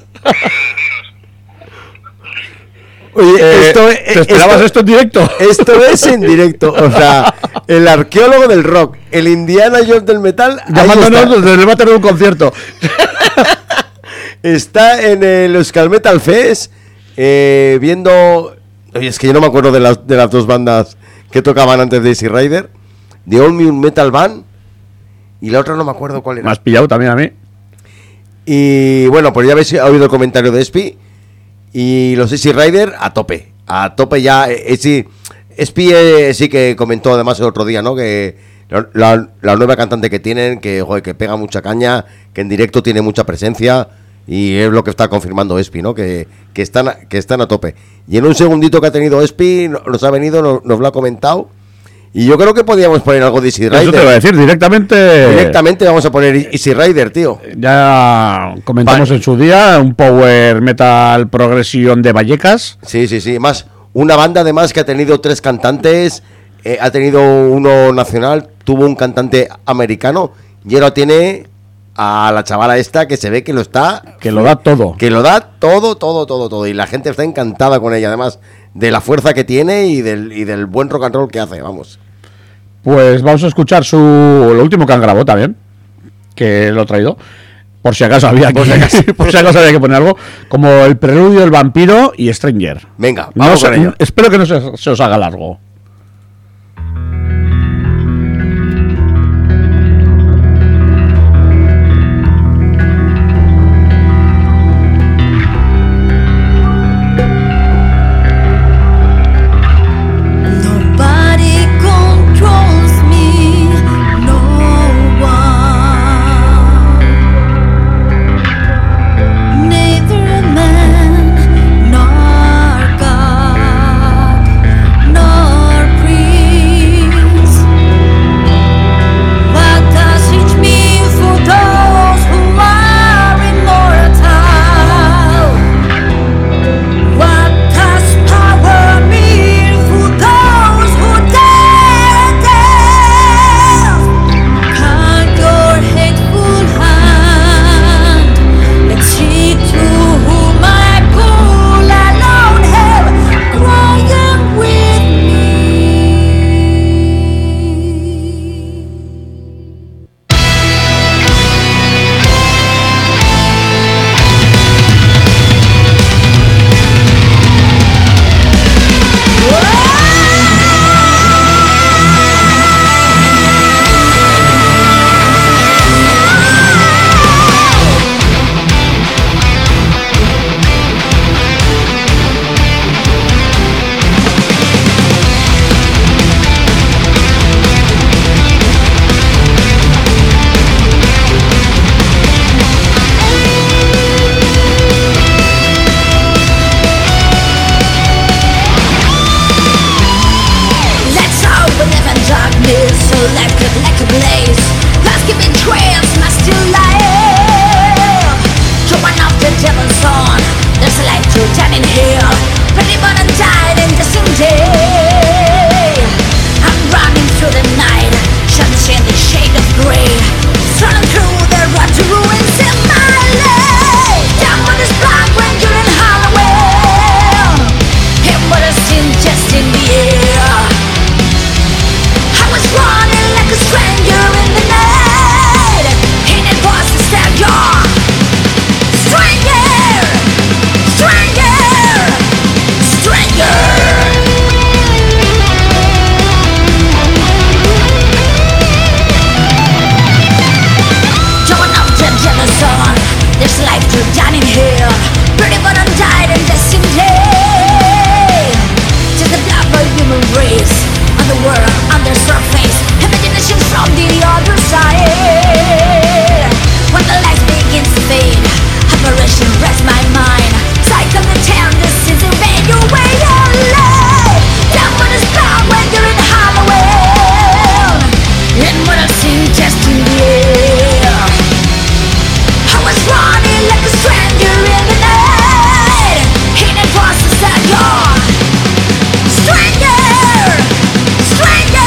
Oye, Eh, esto, ¿Te esperabas esto- esto en directo? Esto es en directo, o sea, el arqueólogo del rock, el Indiana Jones del metal, ahí Llamándonos está. desde el váter de un concierto. Está en el Euskal Metal Fest, eh, viendo... Oye, es que yo no me acuerdo de las, de las dos bandas que tocaban antes de Easy Rider. The All New Metal Band y la otra no me acuerdo cuál Me era. has pillado también a mí. Y bueno, pues ya habéis oído el comentario de Espi. Y los Easy Rider a tope. A tope ya. Eh, sí, Espi eh, sí que comentó además el otro día, ¿no? Que la, la- la nueva cantante que tienen, que, joder, que pega mucha caña, que en directo tiene mucha presencia. Y es lo que está confirmando Espi, ¿no? Que, que, están, a- que están a tope. Y en un segundito que ha tenido Espi, no- nos ha venido, no- nos lo ha comentado. Y yo creo que podríamos poner algo de Easy Eso te iba a Rider. decir, directamente. Directamente vamos a poner Easy Rider, tío. Ya comentamos Vale. en su día un power metal progresión de Vallecas. Sí, sí, sí. Más, una banda además que ha tenido tres cantantes, eh, ha tenido uno nacional, tuvo un cantante americano y ahora tiene a la chavala esta que se ve que lo está... Que lo da todo. Que lo da todo, todo, todo, todo. Y la gente está encantada con ella, además de la fuerza que tiene y del, y del buen rock and roll que hace, vamos. Pues vamos a escuchar su lo último que han grabado también, que lo he traído. Por si acaso había que, Por si acaso. por si acaso había que poner algo. Como el preludio, el vampiro y Stranger. Venga, No vamos se- con ello. espero que no se, se os haga largo. Nobody controls me, no one. Neither man nor God nor priest. What does it mean for those who are immortal? What does power mean for those who dare death? Can your hateful hand exceed to whom I pull alone have crying with me? Let's all live in darkness, so like a, like a blaze. Let's give it trails, not still life. To one of the devil's son, there's a light to turn in hell. But even died in the same day. I'm running through the night, shadows in the shade of gray. Running through the road to ruins in my life. Down is black when you're in Halloween. Him but a sin just in the air. I was running like a stranger in the night. And it was a stranger. Stranger! Stranger! Stranger! Join up to the sun. There's life to down in here. Pretty but undied and destined day. Just the blood of human race. On the world, on the surface. Imaginations from the other side. When the light begins to fade, apparition rests my mind. Cycle the town, this is a way your way of life. Down when it's blood when you're in Halloween. And what I've seen just in the air. I was running like a stranger in the night. Hidden across the stadium. Stranger! Stranger!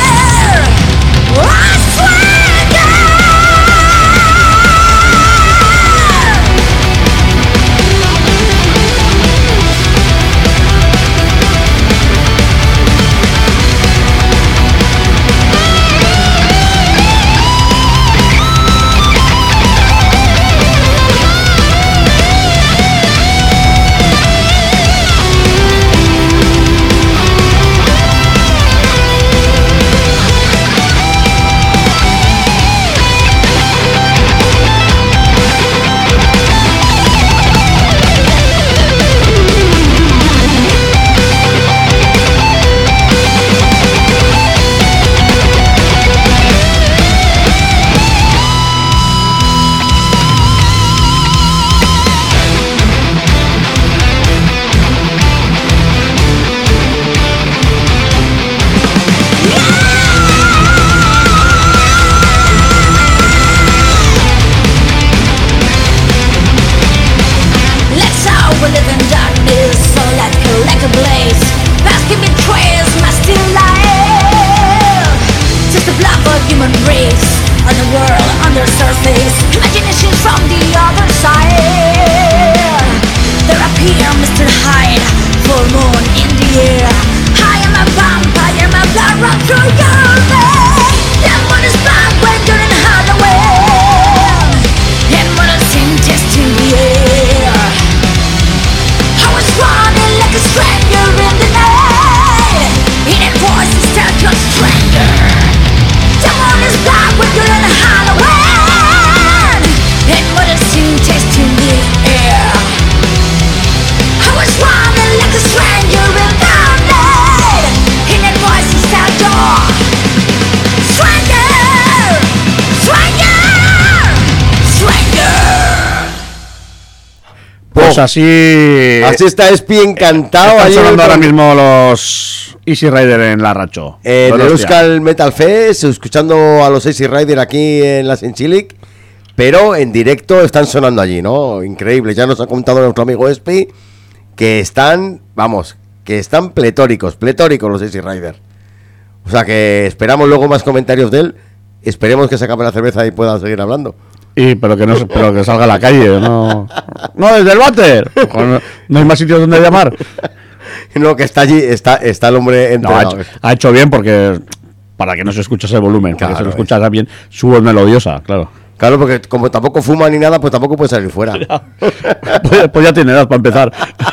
Pues así. Así está Espi encantado. Están ayer sonando con- ahora mismo los Easy Rider en la Racho. En Bueno, el hostia. Euskal Metal Fest, escuchando a los Easy Rider aquí en la Senchilic, pero en directo están sonando allí, ¿no? Increíble. Ya nos ha contado nuestro amigo Espi que están, vamos, que están pletóricos, pletóricos los Easy Rider. O sea que esperamos luego más comentarios de él. Esperemos que se acabe la cerveza y pueda seguir hablando. Y, pero que no se- pero que salga a la calle, no. No, desde el váter. No, no hay más sitios donde llamar. No, que está allí, está, está el hombre No, ha entrenado. hecho, ha hecho bien porque para que no se escuche ese volumen, para que se Claro, lo escuchara bien, su voz melodiosa, claro. Claro, porque como tampoco fuma ni nada, pues tampoco puede salir fuera. pues, pues ya tiene edad para empezar.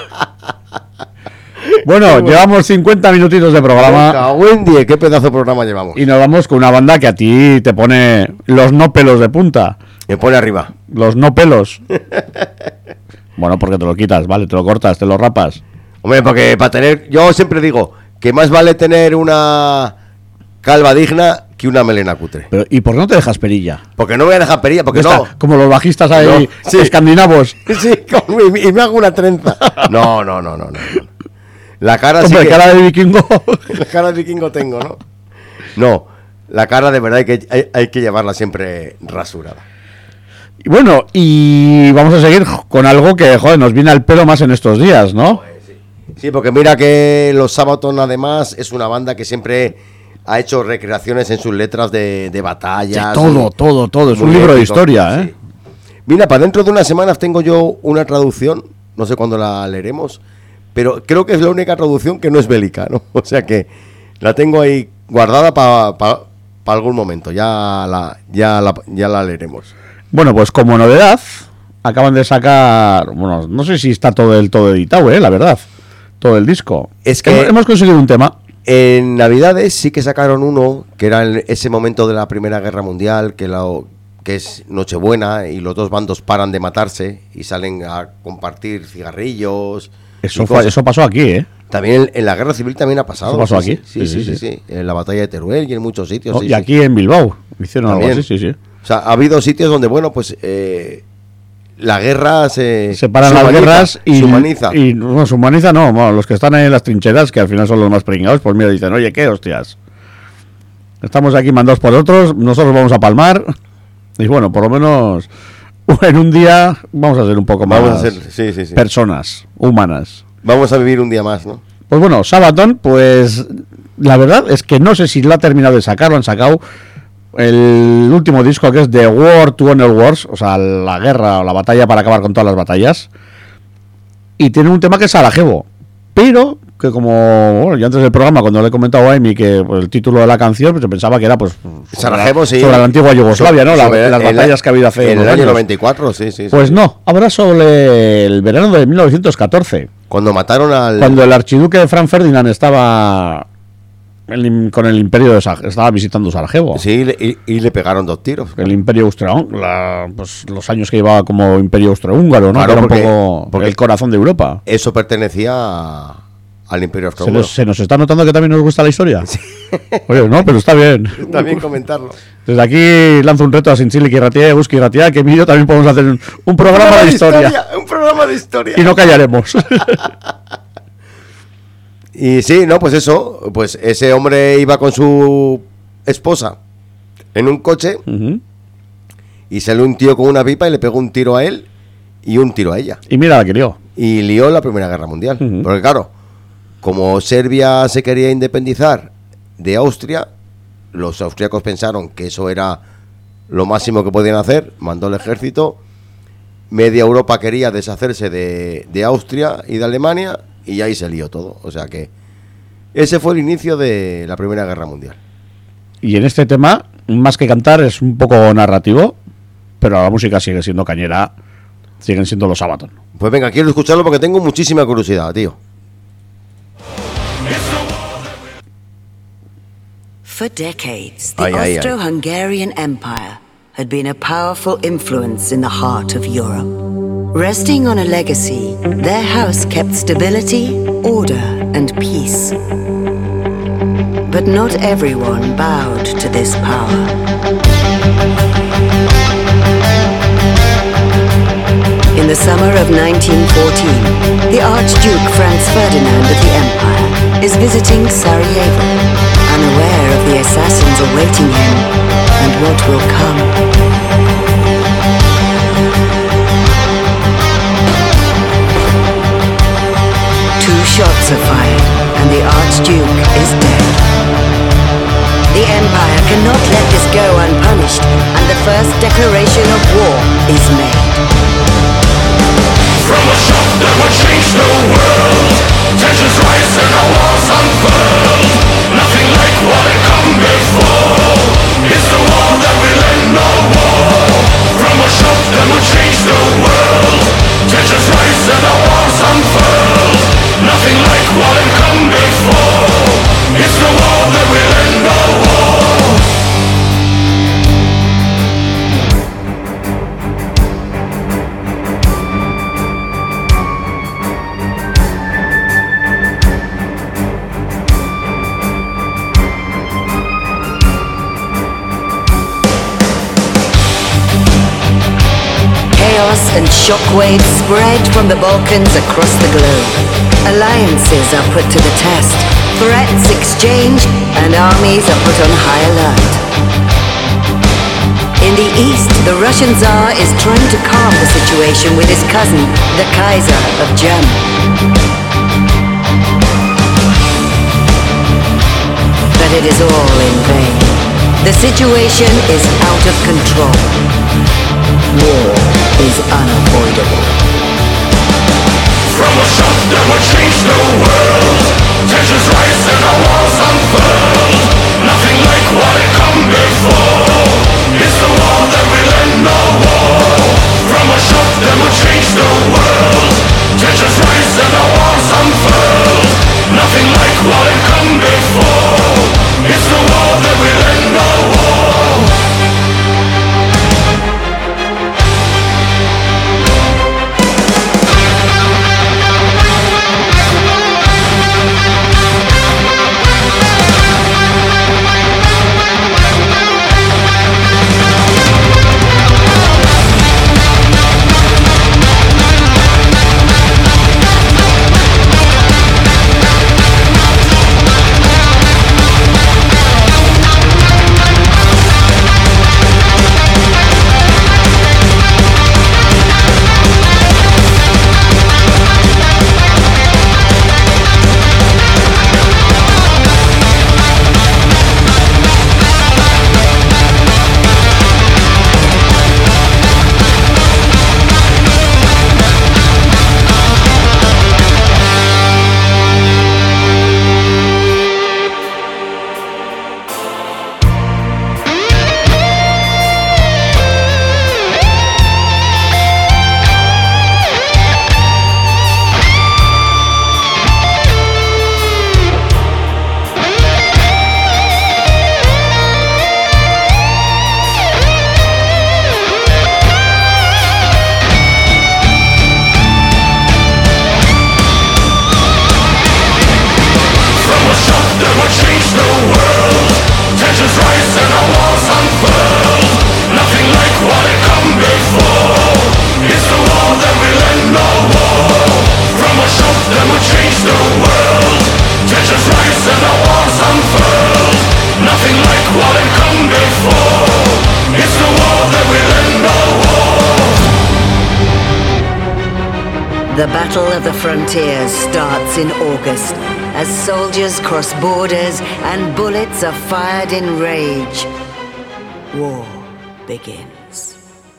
Bueno, llevamos cincuenta minutitos de programa Cago en diez, qué pedazo de programa llevamos. y nos vamos con una banda que a ti te pone los no pelos de punta. Me pone arriba. Los no pelos. Bueno, porque te lo quitas, ¿vale? Te lo cortas, te lo rapas. Hombre, porque para tener, yo siempre digo que más vale tener una calva digna que una melena cutre. Pero, ¿y por qué no te dejas perilla? Porque no voy a dejar perilla, porque Está no. Como los bajistas ahí, No, sí. escandinavos. Sí, como- y, y me hago una trenza. No, no, no, no, no. La cara sí Hombre, que- cara de vikingo. La cara de vikingo tengo, ¿no? No, la cara de verdad hay que, hay, hay que llevarla siempre rasurada. Y bueno, y vamos a seguir con algo que, joder, nos viene al pelo más en estos días, ¿no? Sí, porque mira que los Sabaton además es una banda que siempre ha hecho recreaciones en sus letras de, de batallas. todo, y- todo, todo. Es un muy libro de épico, historia, ¿eh? sí. Mira, para dentro de unas semanas tengo yo una traducción, no sé cuándo la leeremos, pero creo que es la única traducción que no es bélica, ¿no? O sea que la tengo ahí guardada para algún momento, ya la, ya, la, ya la leeremos. Bueno, pues como novedad, acaban de sacar, bueno, no sé si está todo el todo editado, ¿eh? La verdad, todo el disco. Es que- hemos, hemos conseguido un tema. En Navidades sí que sacaron uno, que era en ese momento de la Primera Guerra Mundial, que, la, que es Nochebuena y los dos bandos paran de matarse y salen a compartir cigarrillos. Eso, y fue- cosas. eso pasó aquí, ¿eh? También en, en la Guerra Civil también ha pasado. ¿Eso pasó sí, aquí? Sí, sí, sí, sí, sí. En la batalla de Teruel y en muchos sitios. Oh, sí, y sí. aquí en Bilbao hicieron algo También. así, sí, sí. O sea, ha habido sitios donde, bueno, pues eh, la guerra se... Separan las se humaniza, guerras y se humaniza. Y no, se humaniza no, bueno, los que están ahí en las trincheras, que al final son los más pringados, pues mira, dicen, oye, qué hostias. Estamos aquí mandados por otros, nosotros vamos a palmar. Y bueno, por lo menos en un día vamos a ser un poco más Vamos a ser, sí, sí, sí. personas, humanas. Vamos a vivir un día más, ¿no? Pues bueno, Sabaton, pues la verdad es que no sé si lo ha terminado de sacar, lo han sacado el último disco que es The War to Honor Wars, o sea, la guerra o la batalla para acabar con todas las batallas. Y tiene un tema que es Sarajevo, pero que como, bueno, yo antes del programa cuando le he comentado a Amy que pues, el título de la canción, pues yo pensaba que era pues sobre Sarajevo, la, sí. sobre la antigua Yugoslavia, ¿no? La- Sobre las el- batallas que ha habido hace En el unos año años. noventa y cuatro, sí, sí. sí. Pues no, ahora sobre el verano de mil novecientos catorce. Cuando mataron al... Cuando el archiduque de Franz Ferdinand estaba el im- con el imperio de Sar- estaba visitando Sarajevo. Sí, y le- y, y le pegaron dos tiros. El imperio austrohúngaro, pues los años que llevaba como imperio austrohúngaro, ¿no? Claro, Que era un porque- poco porque- el corazón de Europa. Eso pertenecía a- al Imperio ¿Se Austrohúngaro. nos, se nos está notando que también nos gusta la historia? Oye, no, pero está bien. También comentarlo. Desde aquí lanzo un reto a Sinchilic y Ratia, y Guski y Ratia, que Emilio también podemos hacer un, un programa de historia. Un programa de historia. Y no callaremos. Y sí, no, pues eso, pues ese hombre iba con su esposa en un coche Ujú. y salió un tío con una pipa y le pegó un tiro a él y un tiro a ella. Y mira la que lió. Y lió la Primera Guerra Mundial. Ujú. Porque claro, como Serbia se quería independizar de Austria, los austriacos pensaron que eso era lo máximo que podían hacer, mandó el ejército, media Europa quería deshacerse de, de Austria y de Alemania, y ahí se lió todo. O sea que ese fue el inicio de la Primera Guerra Mundial. Y en este tema, más que cantar, es un poco narrativo, pero la música sigue siendo cañera, siguen siendo los Sabaton. Pues venga, quiero escucharlo porque tengo muchísima curiosidad, tío. For decades, the Aye, aye, aye. Austro-Hungarian Empire had been a powerful influence in the heart of Europe. Resting on a legacy, their house kept stability, order, and peace. But not everyone bowed to this power. In the the summer of nineteen fourteen, the Archduke Franz Ferdinand of the Empire is visiting Sarajevo, unaware of the assassins awaiting him and what will come. Two shots are fired, and the Archduke is dead. The Empire cannot let this go unpunished, and the first declaration of war is made. From a shock that would change the world, tensions rise and our walls unfurled. Nothing like what had come before. It's the war that will end all war. From a shock that would change the world, tensions rise and our walls unfurled. Nothing like what had come before. It's the war that will end all war. Chaos and shockwaves spread from the Balkans across the globe. Alliances are put to the test, threats exchanged, and armies are put on high alert. In the east, the Russian Tsar is trying to calm the situation with his cousin, the Kaiser of Germany. But it is all in vain. The situation is out of control. War is unavoidable. From a shock that would change the world, tensions rise and our walls unfurled. Nothing like what had come before. It's the war that will end all war. From a shock that would change the world, tensions rise and our walls unfurled. Nothing like what had come before. It's the war that will end all war. The Battle of the Frontiers starts in August as soldiers cross borders and bullets are fired in rage. War begins.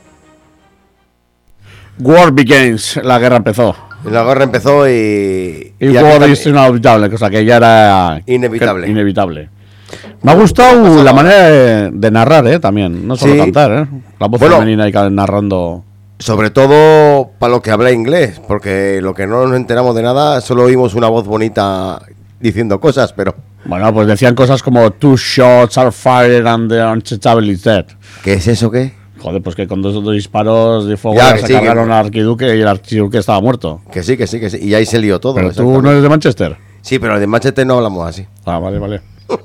War begins, la guerra empezó. La guerra empezó y... Y, y War aquí is inevitable, cosa que ya era... Inevitable. que- inevitable. Me ha gustado la manera de, de narrar, ¿eh? También, no solo Sí. cantar, ¿eh? La voz Bueno. femenina y ca- narrando... Sobre todo para los que habla inglés, porque lo que no nos enteramos de nada, solo oímos una voz bonita diciendo cosas, pero Bueno, pues decían cosas como two shots are fired and the untouchable is dead. ¿qué es eso qué? Joder, pues que con dos, dos disparos de fuego Ya, ya que se sí, cargaron que- al archiduque y el archiduque estaba muerto. Que sí, que sí, que sí. Y ahí se lió todo. Pero tú exactamente. no eres de Manchester. Sí, pero de Manchester no hablamos así. Ah, vale, vale.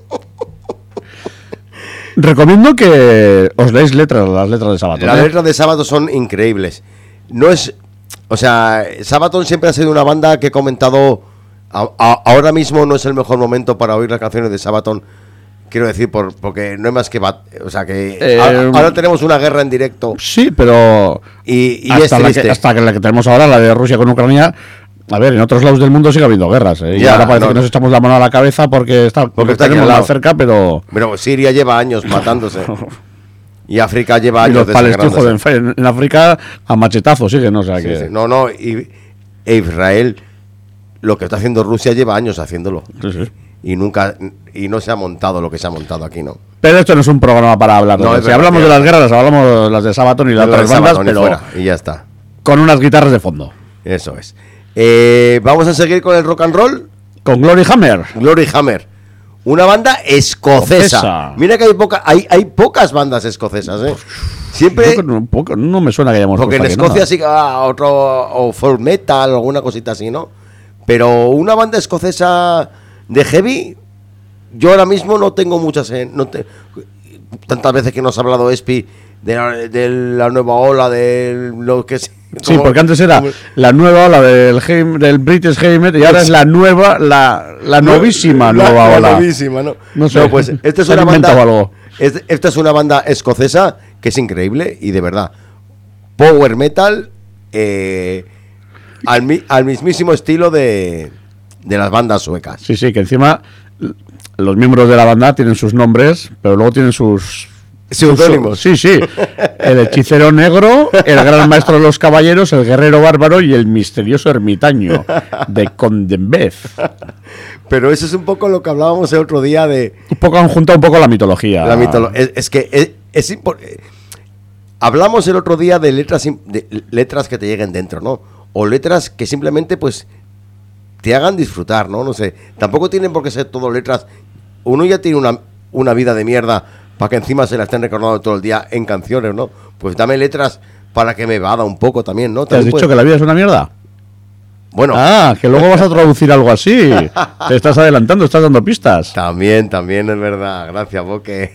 Recomiendo que os leáis letras, las letras de Sábado. Las ¿eh? letras de sábado son increíbles. No es O sea, Sabaton siempre ha sido una banda que he comentado. A, a- ahora mismo no es el mejor momento para oír las canciones de Sabaton. Quiero decir, por, porque no hay más que. bat- O sea, que. Eh, a- ahora tenemos una guerra en directo. Sí, pero Y, y es hasta, la triste. que, hasta que la que tenemos ahora, la de Rusia con Ucrania. A ver, en otros lados del mundo sigue habiendo guerras. ¿eh? Y Ya, ahora parece no, que nos no. echamos la mano a la cabeza porque, está, porque, está aquí tenemos al lado. la cerca, pero. Pero Siria lleva años matándose. Y África lleva Y años los palestinos, joder, desangrándose. en, en África a machetazos siguen, o sea Sí, que. sí. No, no. Y, e Israel, lo que está haciendo Rusia lleva años haciéndolo. Sí, sí. Y nunca. Y no se ha montado lo que se ha montado aquí, ¿no? Pero esto no es un programa para hablar de No, eso. es Si verdad, hablamos tío. de las guerras, hablamos de las de Sabaton y las Lo de otras bandas, Sabaton y pero fuera, y ya está. con unas guitarras de fondo. Eso es. Eh, Vamos a seguir con el rock and roll. Con Glory Hammer. Glory Hammer. Una banda escocesa. Escocesa. Mira que hay, poca, hay, hay pocas bandas escocesas, ¿eh? Siempre. Creo que no, poco- no me suena que hayamos Porque en puesto aquí Escocia nada. sí que ah, otro o folk metal o alguna cosita así, ¿no? Pero una banda escocesa de heavy, yo ahora mismo no tengo muchas. eh, no te- tantas veces que nos ha hablado Espi de la, de la nueva ola, de lo que es. Sí, como- porque antes era como- la nueva ola del, heavy- del British Heavy Metal y ahora es la nueva, la, la novísima La- nueva la ola. novísima, ¿no? No sé, pues esta es se han una banda. inventado algo. es- esta es una banda escocesa que es increíble y de verdad. Power metal eh, al, mi- al mismísimo estilo de, de las bandas suecas. Sí, sí, que encima l- los miembros de la banda tienen sus nombres, pero luego tienen sus... Seudónimos. sus- Sí, sí. El hechicero negro, el gran maestro de los caballeros, el guerrero bárbaro y el misterioso ermitaño de Condembez. Pero eso es un poco lo que hablábamos el otro día de Un poco han juntado un poco la mitología. la mitología. Es, es que es, es impor- eh, hablamos el otro día de letras, im- de letras que te lleguen dentro, ¿no? O letras que simplemente pues te hagan disfrutar, ¿no? No sé. Tampoco tienen por qué ser todo letras. Uno ya tiene una, una vida de mierda para que encima se la estén recordando todo el día en canciones, ¿no? Pues dame letras para que me vada un poco también, ¿no? ¿Te has También dicho puede- que la vida es una mierda? Bueno, Ah, que luego vas a traducir algo así. Te estás adelantando, estás dando pistas. también, también es verdad. Gracias, Boque.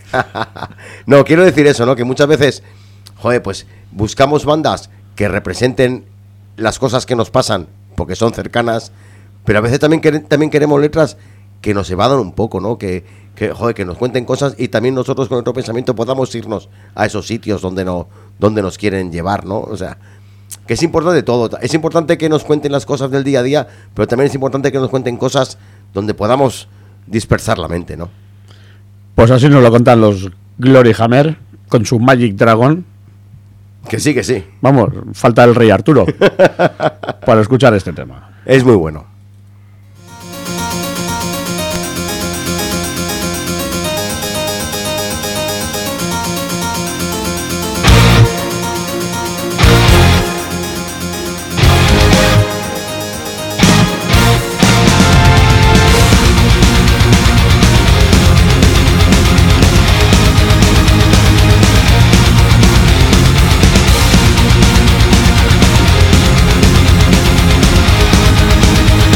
No, quiero decir eso, ¿no? Que muchas veces, joder, pues buscamos bandas que representen las cosas que nos pasan porque son cercanas, pero a veces también, quere- también queremos letras que nos evadan un poco, ¿no? Que, que, joder, que nos cuenten cosas y también nosotros con nuestro pensamiento podamos irnos a esos sitios donde, no, donde nos quieren llevar, ¿no? O sea, que es importante todo. Es importante que nos cuenten las cosas del día a día, pero también es importante que nos cuenten cosas donde podamos dispersar la mente, ¿no? Pues así nos lo contan los Glory Hammer con su Magic Dragon. Que sí, que sí. Vamos, falta el rey Arturo para escuchar este tema. Es muy bueno. Thank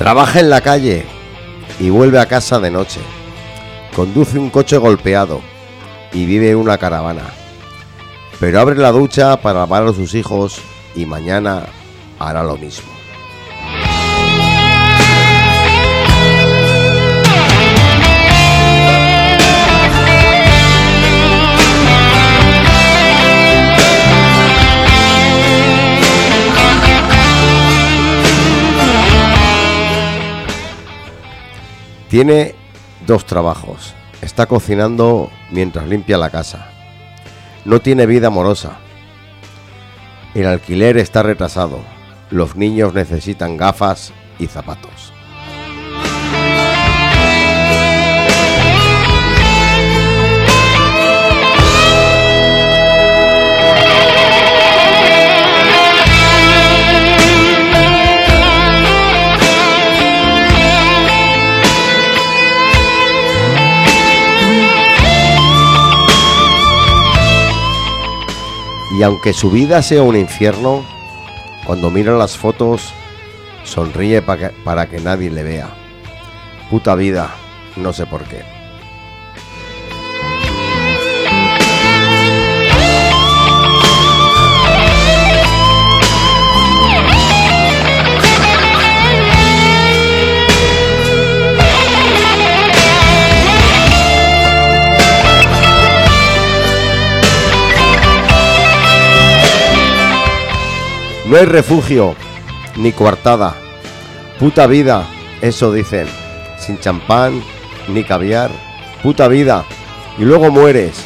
Trabaja en la calle y vuelve a casa de noche. Conduce un coche golpeado y vive en una caravana. Pero abre la ducha para lavar a sus hijos y mañana hará lo mismo. Tiene dos trabajos. Está cocinando mientras limpia la casa. No tiene vida amorosa. El alquiler está retrasado. Los niños necesitan gafas y zapatos. Y aunque su vida sea un infierno, cuando mira las fotos, sonríe pa que, para que nadie le vea. Puta vida, no sé por qué. No hay refugio, ni coartada. Puta vida, eso dicen. Sin champán, ni caviar. Puta vida. Y luego mueres.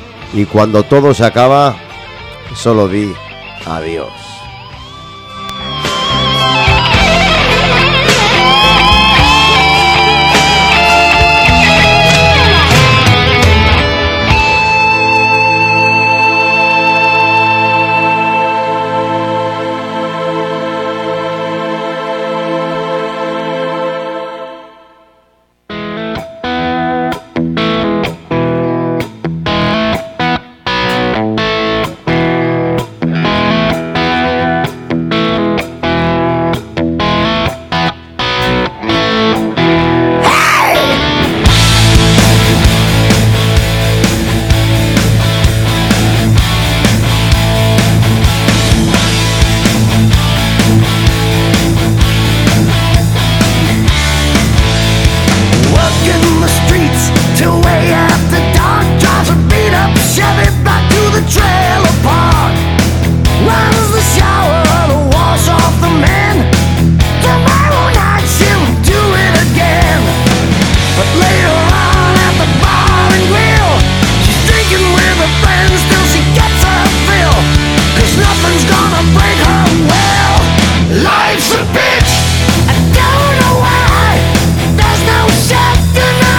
Y cuando todo se acaba, solo di adiós.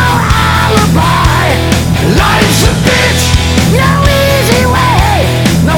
No easy way, no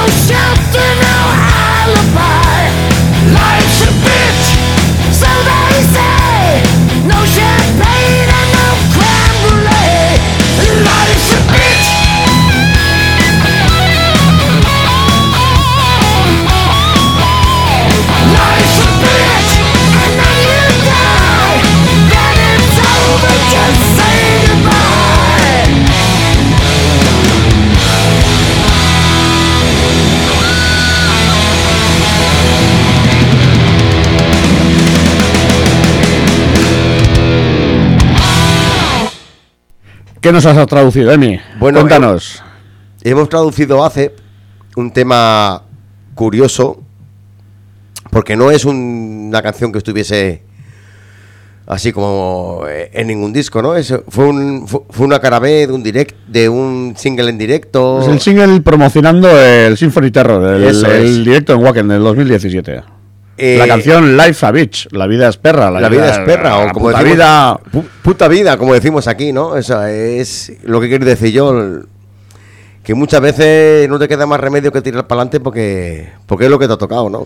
shelter, no alibi. Life's a bitch, so they say. No champagne and no creme brulee. Life's a bitch. Life's a bitch, and then you die. Then it's over, just say goodbye. ¿Qué nos has traducido, Emi? Bueno, Cuéntanos. Hemos traducido hace un tema curioso, porque no es un- una canción que estuviese así como eh, en ningún disco, ¿no? Es, fue, un, fue, fue una cara B de un direct, de un single en directo. Es el single promocionando el Symphony Terror, el, Eso el es. directo en Wacken del dos mil diecisiete. Eh, La canción Life's a Bitch, La vida es perra. La vida es perra, o la como puta decimos, vida. pu- puta vida, como decimos aquí, ¿no? Eso es lo que quiero decir yo, el- que muchas veces no te queda más remedio que tirar para adelante porque, porque es lo que te ha tocado, ¿no?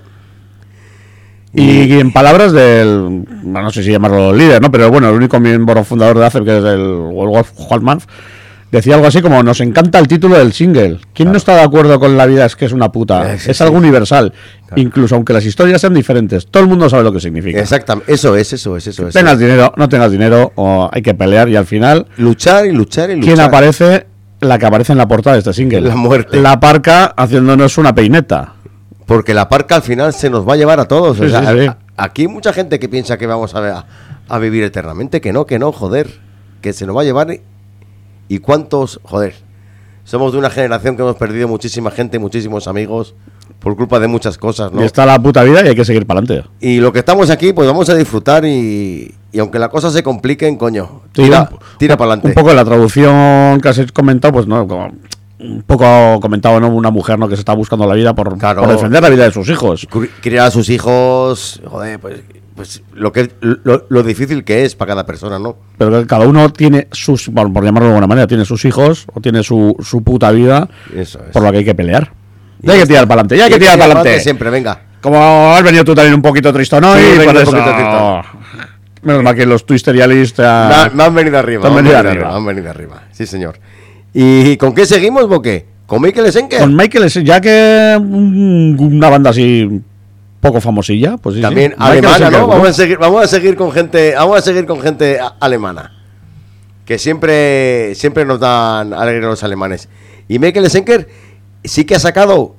Y, y en palabras del, bueno, no sé si llamarlo líder, ¿no? Pero bueno, el único miembro fundador de A C E P, que es el Wolf Holtman, decía algo así como: nos encanta el título del single. ¿Quién no está de acuerdo con la vida es que es una puta? Eh, sí, es sí. algo universal. Incluso aunque las historias sean diferentes, todo el mundo sabe lo que significa. Exactamente, eso es, eso es, eso es. Tengas dinero, no tengas dinero, o hay que pelear, y al final, Luchar y luchar y luchar. ¿quién aparece? La que aparece en la portada de este single. La muerte. La Parca haciéndonos una peineta. Porque la parca al final se nos va a llevar a todos. Sí, o sea, sí, sí. a- aquí hay mucha gente que piensa que vamos a, ver- a, a vivir eternamente. Que no, que no, joder. Que se nos va a llevar. Y, y cuántos, joder. Somos de una generación que hemos perdido muchísima gente, muchísimos amigos, por culpa de muchas cosas, ¿no? Y está la puta vida y hay que seguir para adelante. Y lo que estamos aquí, pues vamos a disfrutar y, y aunque la cosa se complique, coño, Sí, tira, un- tira para adelante. Un poco la traducción que has comentado, pues no, como un poco comentado, ¿no? Una mujer, ¿no? Que se está buscando la vida por, Claro. por defender la vida de sus hijos. Cri- Criar a sus hijos, joder, pues, pues lo que lo, lo difícil que es para cada persona, ¿no? Pero que cada uno tiene sus, bueno, por llamarlo de alguna manera, tiene sus hijos o tiene su, su puta vida Eso es. por la que hay que pelear. Y Ya hay ya que tirar está. para adelante, ya hay Y que tirar para adelante. siempre, venga. Como has venido tú también un poquito tristón hoy, Sí, por vengo un eso- poquito tristón. Menos mal que los twisterialistas... Me, ha- me han venido arriba, te han me han venido venido arriba. arriba, me han venido arriba. Sí, señor. ¿Y con qué seguimos, Boque? ¿Con Mikel Schenker? Con Michael, S- ya que mm, una banda así poco famosilla, pues sí, También sí. Michael alemana, Schenker, ¿no? Vamos a seguir, vamos a seguir con gente, vamos a seguir con gente a- alemana. Que siempre, siempre nos dan alegría los alemanes. Y Mikel Schenker sí que ha sacado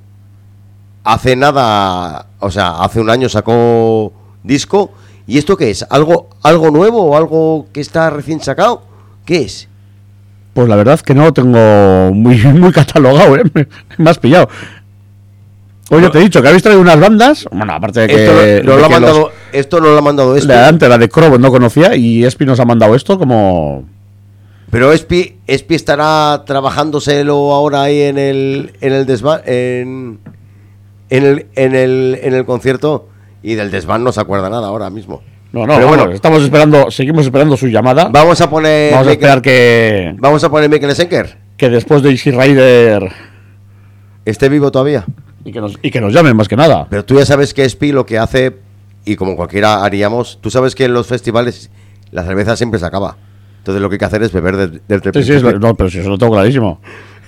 hace nada, o sea, hace un año sacó disco. ¿Y esto qué es? ¿Algo, algo nuevo o algo que está recién sacado? ¿Qué es? Pues la verdad es que no lo tengo muy, muy catalogado, ¿eh? Me, me has pillado. Oye, te he dicho que habéis traído unas bandas. Bueno, aparte de que. Esto, de no lo ha que mandado, los- esto no lo ha mandado la Espi. de antes, la de Crobo, no conocía. Y Espi nos ha mandado esto como. Pero Espi, Espi estará trabajándoselo ahora ahí en el en el desván en, en el en el en el concierto, y del desván no se acuerda nada ahora mismo. No, no, Pero bueno, bueno, estamos esperando, seguimos esperando su llamada. vamos a poner Vamos a Mikel- esperar que, vamos a poner Mikel Schenker. que después de Easy Rider Esté vivo todavía. y que, nos, y que nos llamen más que nada. Pero tú ya sabes que Espi lo que hace, y como cualquiera haríamos, tú sabes que en los festivales la cerveza siempre se acaba. Entonces lo que hay que hacer es beber de- desde el Sí, sí, es lo- principio. no, pero si eso lo tengo clarísimo.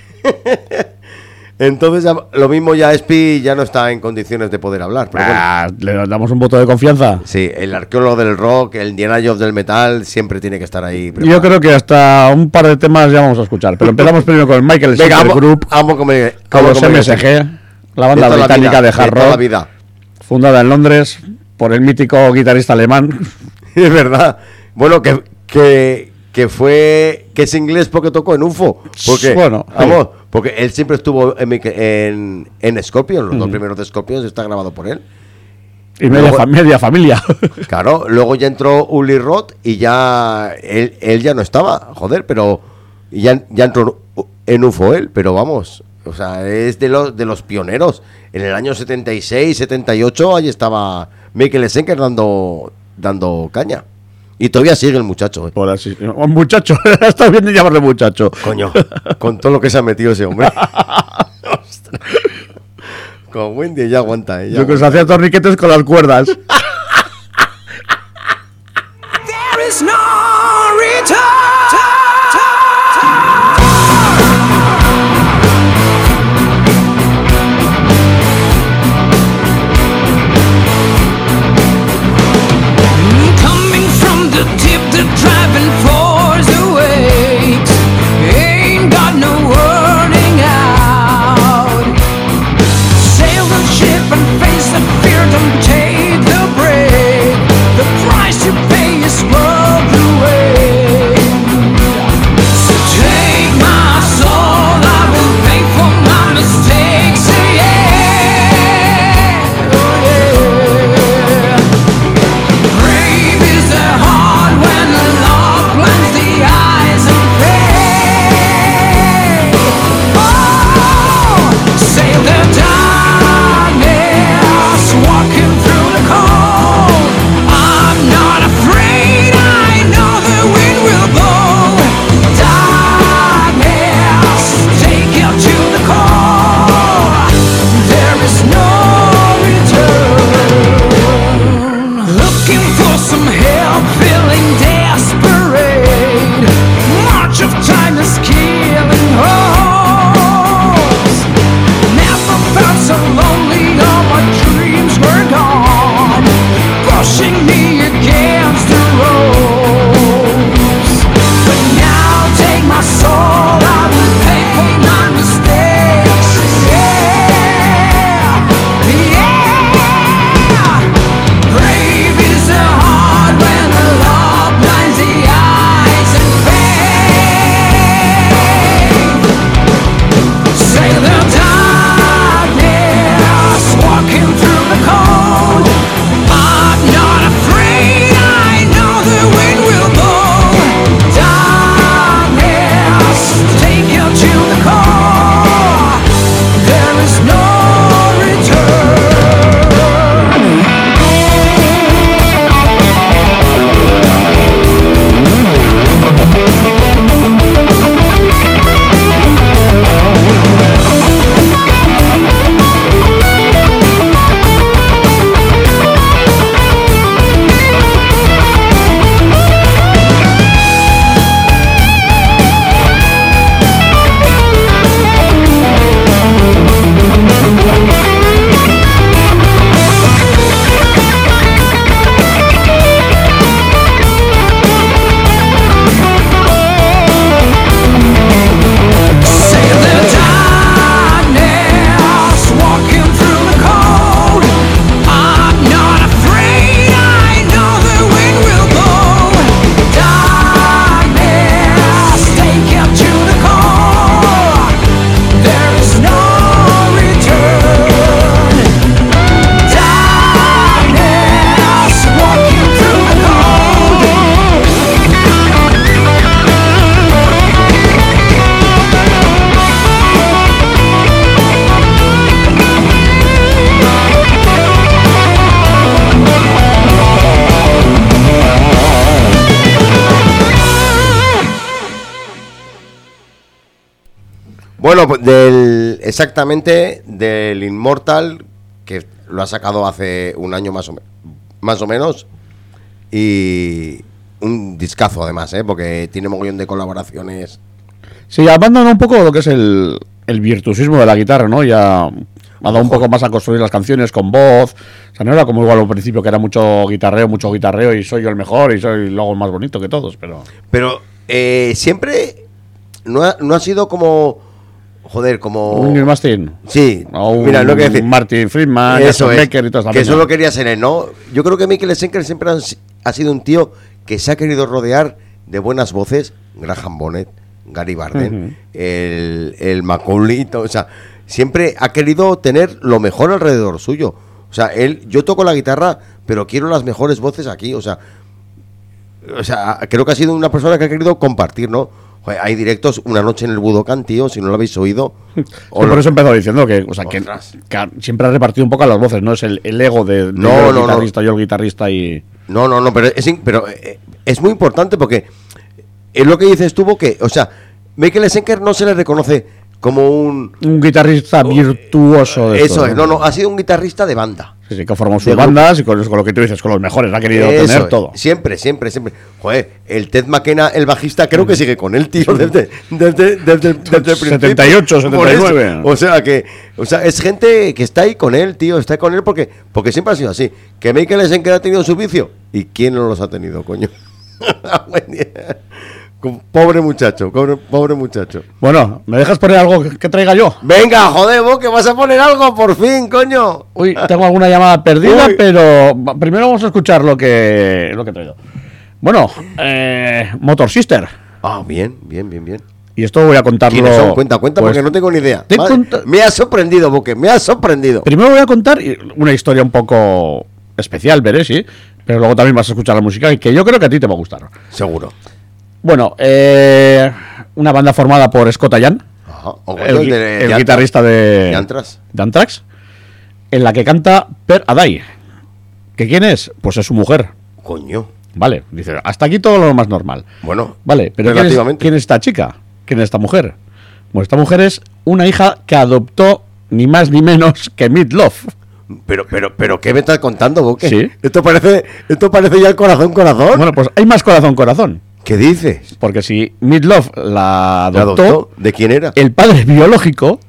Entonces ya- lo mismo ya Espi ya no está en condiciones de poder hablar. Pero bueno. Ah, le damos un voto de confianza. Sí, el arqueólogo del rock, el Indiana Jones del metal, siempre tiene que estar ahí. Yo preparado. creo que hasta un par de temas ya vamos a escuchar. Pero empezamos primero con el Michael Venga, Schenker vamos, Group, vamos con, el- con vamos los con el- M S G, la de banda toda la británica vida, de hard toda la rock, vida. fundada en Londres por el mítico guitarrista alemán. Es verdad. Bueno, que, que, que fue. Que es inglés porque tocó en U F O. Porque, Bueno, vamos, porque él siempre estuvo en, mi- en, en Scorpion. Los dos primeros de Scorpion está grabado por él. Y media, Luego- fa- media familia. Claro, luego ya entró Uli Roth y ya. Él, él ya no estaba, joder, pero. Ya, ya entró en U F O él, pero vamos. O sea, es de los, de los pioneros. En el año setenta y seis, setenta y ocho, ahí estaba Mikel Schenker dando, dando caña. Y todavía sigue el muchacho. eh. Por así, un muchacho, está bien de llamarle muchacho. Coño, con todo lo que se ha metido ese hombre. Ostras. Con Wendy ya aguanta, ¿eh? Ya Yo que se aguanta. hacía torniquetes con las cuerdas. There is no return. Coming from the tip, the driving force awakes. Ain't got no wording out. Sail the ship and face the fear, don't take the break. The price you pay is worth the wait. So take my soul, I will pay for my mistakes. Yeah, oh yeah. Brave is the heart when the love blinds the eyes and fade. Oh, sail the darkness, walking through the cold. I'm not afraid, I know the wind will blow. Darkness, take you to the core. There is no return. Looking for some help, feeling desperate. March of time is killing hopes. Never felt so lonely, all my dreams were gone, pushing me against the ropes. But now take my soul, I will pay for my mistakes. Yeah, yeah. Brave is the heart when the love blinds the eyes and fade. Sail the darkness, walking through the cold. I'm not afraid, I know the wind will blow. Darkness, take you to the core. There is no return. Sail the darkness, walking through the cold. I'm not afraid, I know the wind will blow. Darkness, take you to the core. There is no return. Darkness, walking through the cold. Bueno, pues del, exactamente del Immortal, que lo ha sacado hace un año más o, me- más o menos, y un discazo además, ¿eh? Porque tiene mogollón de colaboraciones. Sí, abandona un poco lo que es el, el virtuosismo de la guitarra, ¿no? Ya ha dado un poco más a construir las canciones con voz. O sea, no era como igual al principio, que era mucho guitarreo, mucho guitarreo, y soy yo el mejor, y soy luego el más bonito que todos, pero... Pero eh, siempre no ha, no ha sido como... Joder, como... Un Neil Mastin. Sí, O un mira, lo que decir. Martin Friedman, Eso Jason es, Becker y toda esa que eso peña. lo quería ser él, ¿no? Yo creo que Mikel Schenker siempre han si- ha sido un tío que se ha querido rodear de buenas voces. Graham Bonnet, Gary Barden, Ujú. el, el Macaulay, to- o sea, siempre ha querido tener lo mejor alrededor suyo. O sea, él, yo toco la guitarra, pero quiero las mejores voces aquí, o sea, o sea, creo que ha sido una persona que ha querido compartir, ¿no? Joder, hay directos, Una noche en el Budokan, tío, si no lo habéis oído. Sí, o por lo- eso empezó diciendo que, o sea, que, Ostras. que ha- siempre ha repartido un poco a las voces, no es el, el ego de, de No, yo el no, no. guitarrista, yo el guitarrista y... No, no, no, pero es, in- pero eh, es muy importante porque es lo que dices tú, que, o sea, Mikel Schenker no se le reconoce como un... Un guitarrista virtuoso de Eso esto, es, no, no, ha sido un guitarrista de banda. Sí, sí, que formó sus De bandas y con, con lo que tú dices, con los mejores, ha querido Eso tener es, todo. Siempre, siempre, siempre. Joder, el Ted McKenna, el bajista, creo que sigue con él, tío, desde, desde, desde, desde el principio. setenta y ocho, Por eso. setenta y nueve. O sea, que o sea, es gente que está ahí con él, tío, está con él porque, porque siempre ha sido así. Que Michael Schenker ha tenido su vicio. ¿Y quién no los ha tenido, coño? Pobre muchacho, pobre, pobre muchacho. Bueno, ¿me dejas poner algo que, que traiga yo? Venga, joder, vos que vas a poner algo por fin, coño. Uy, tengo alguna llamada perdida, Uy. pero va- primero vamos a escuchar lo que, lo que he traído. Bueno, eh, Motor Sister. Ah, bien, bien, bien, bien. Y esto voy a contarlo. ¿Quiénes son? Cuenta, cuenta, pues, porque no tengo ni idea. te Madre, conta- me ha sorprendido, Boque, me ha sorprendido. Primero voy a contar una historia un poco especial, veré, sí. Pero luego también vas a escuchar la música y que yo creo que a ti te va a gustar. Seguro. Bueno, eh, una banda formada por Scott Ian, Ajá. O el, el, gui- de- el de guitarrista de, de Anthrax. de Anthrax, en la que canta Per Adai. ¿Que quién es? Pues es su mujer. Coño. Vale, dice, hasta aquí todo lo más normal. Bueno, Vale, pero ¿quién es, relativamente. quién es esta chica? ¿Quién es esta mujer? Bueno, esta mujer es una hija que adoptó ni más ni menos que Meat Love. Pero, pero, pero, ¿qué me estás contando, Boque? Sí. Esto parece, esto parece ya el corazón, corazón. Bueno, pues hay más corazón, corazón. ¿Qué dices? Porque si Meat Love la ¿La adoptó, adoptó? ¿De quién era? el padre biológico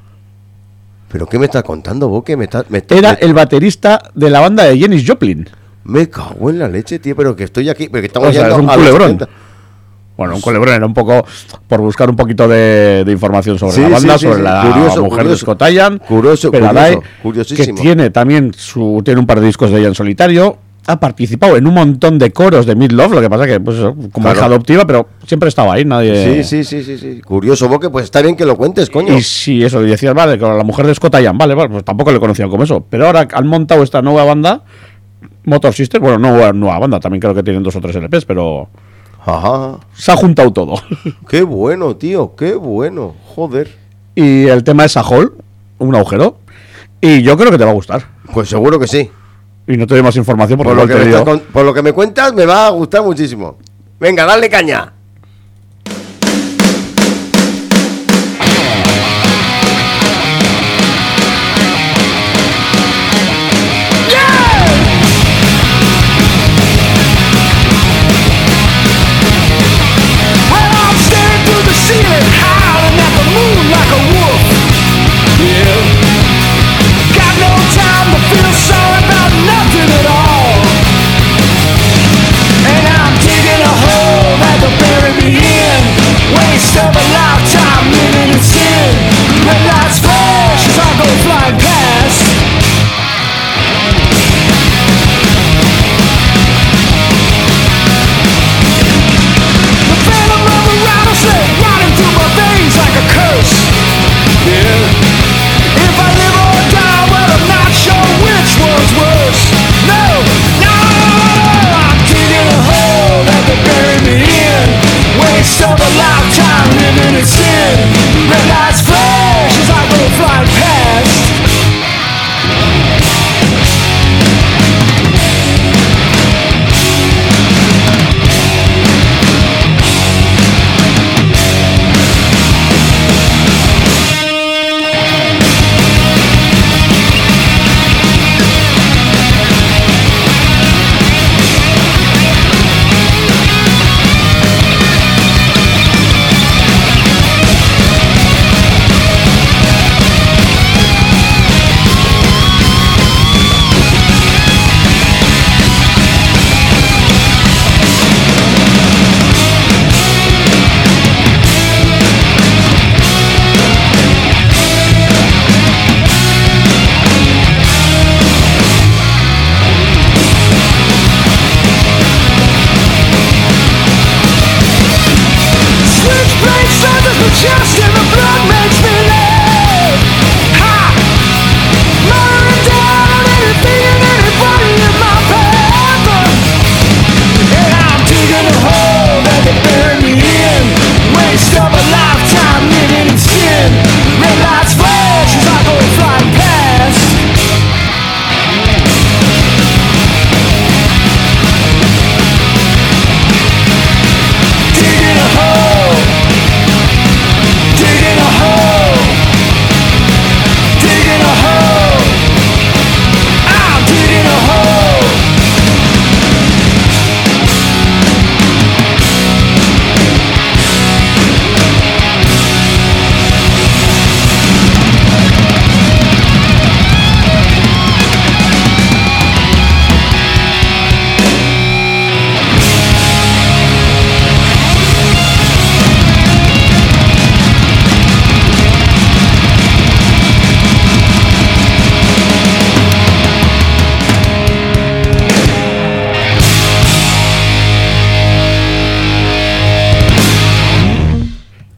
¿Pero qué me estás contando, Boque? Me, está- me, está- era me, el baterista de la banda de Janis Joplin. me cago en la leche, tío, pero que estoy aquí, pero que estamos O sea, yendo es un a los culebrón. setenta. Bueno, un culebrón era un poco por buscar un poquito de, de información sobre Sí, la banda, sí, sí, sobre sí. la Curioso, mujer curioso. de Scott Ian, Curioso, Pero curioso, Adai, que curiosísimo. tiene también su tiene un par de discos de ella en solitario, ha participado en un montón de coros de Meat Love, lo que pasa que pues eso, como Claro. hija adoptiva, pero siempre estaba ahí, nadie. Sí, sí, sí, sí, sí. Curioso, Boque, pues está bien que lo cuentes, coño. Y si eso, y decías, vale, con la mujer de Scott Ian, vale, vale, pues tampoco le conocían como eso. Pero ahora han montado esta nueva banda, Motor Sister, bueno, no nueva, nueva banda, también creo que tienen dos o tres L Ps, pero Ajá. se ha juntado todo. Qué bueno, tío, qué bueno. Joder. Y el tema es a hole, un agujero. Y yo creo que te va a gustar. Pues seguro que sí. Y no te doy más información porque Por lo, igual que te me digo- estás con- por lo que me cuentas, me va a gustar muchísimo. Venga, dale caña. Well, I'm staring through the ceiling, howling at the moon like a wolf. Yeah. Got no time to feel sorry about nothing at all. And I'm digging a hole that the bear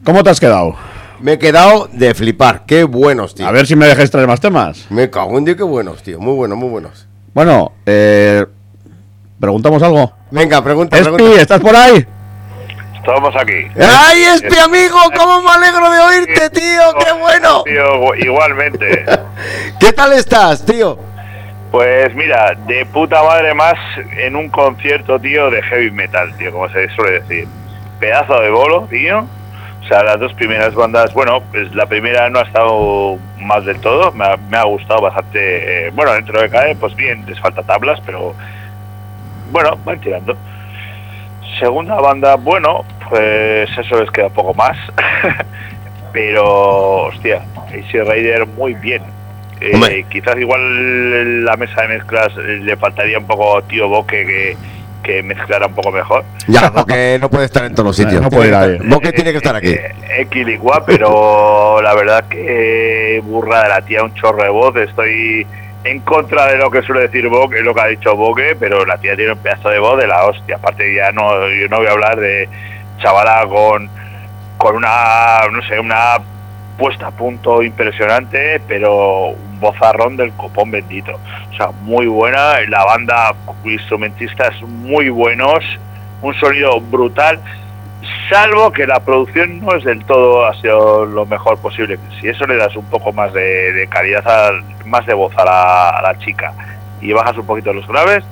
¿Cómo te has quedado? Me he quedado de flipar. Qué buenos, tío. A ver si me dejáis traer más temas. Me cago en Dios, qué buenos, tío. Muy buenos, muy buenos. Bueno, eh... ¿preguntamos algo? Venga, pregunta, Espi, pregunta. ¿estás por ahí? Estamos aquí. ¡Ay, Espi, amigo! ¿Cómo me alegro de oírte, tío? ¡Qué bueno! Tío, igualmente. ¿Qué tal estás, tío? Pues mira, de puta madre más en un concierto, tío, de heavy metal, tío, como se suele decir. Pedazo de bolo, tío. O sea, las dos primeras bandas, bueno, pues la primera no ha estado mal del todo, me ha, me ha gustado bastante. Eh, bueno, dentro de cae, pues bien, les falta tablas, pero bueno, van tirando. Segunda banda, bueno, pues eso les queda un poco más. Pero, hostia, Easy Rider muy bien. Eh, quizás igual la mesa de mezclas le faltaría un poco Tío Boque que, que mezclara un poco mejor. Ya, porque no puede estar en todos los sitios. No puede ir ahí. Boque tiene que estar aquí. Eh, Equiligua, pero la verdad que burra de la tía, un chorro de voz. Estoy en contra de lo que suele decir Boque, lo que ha dicho Boque, pero la tía tiene un pedazo de voz de la hostia. Aparte ya no, yo no voy a hablar de chavala con, con una, no sé, una puesta a punto impresionante, pero un vozarrón del copón bendito. O sea, muy buena, la banda, instrumentistas muy buenos, un sonido brutal, salvo que la producción no es del todo, ha sido lo mejor posible. Si eso le das un poco más de, de calidad, a, más de voz a la, a la chica y bajas un poquito los graves,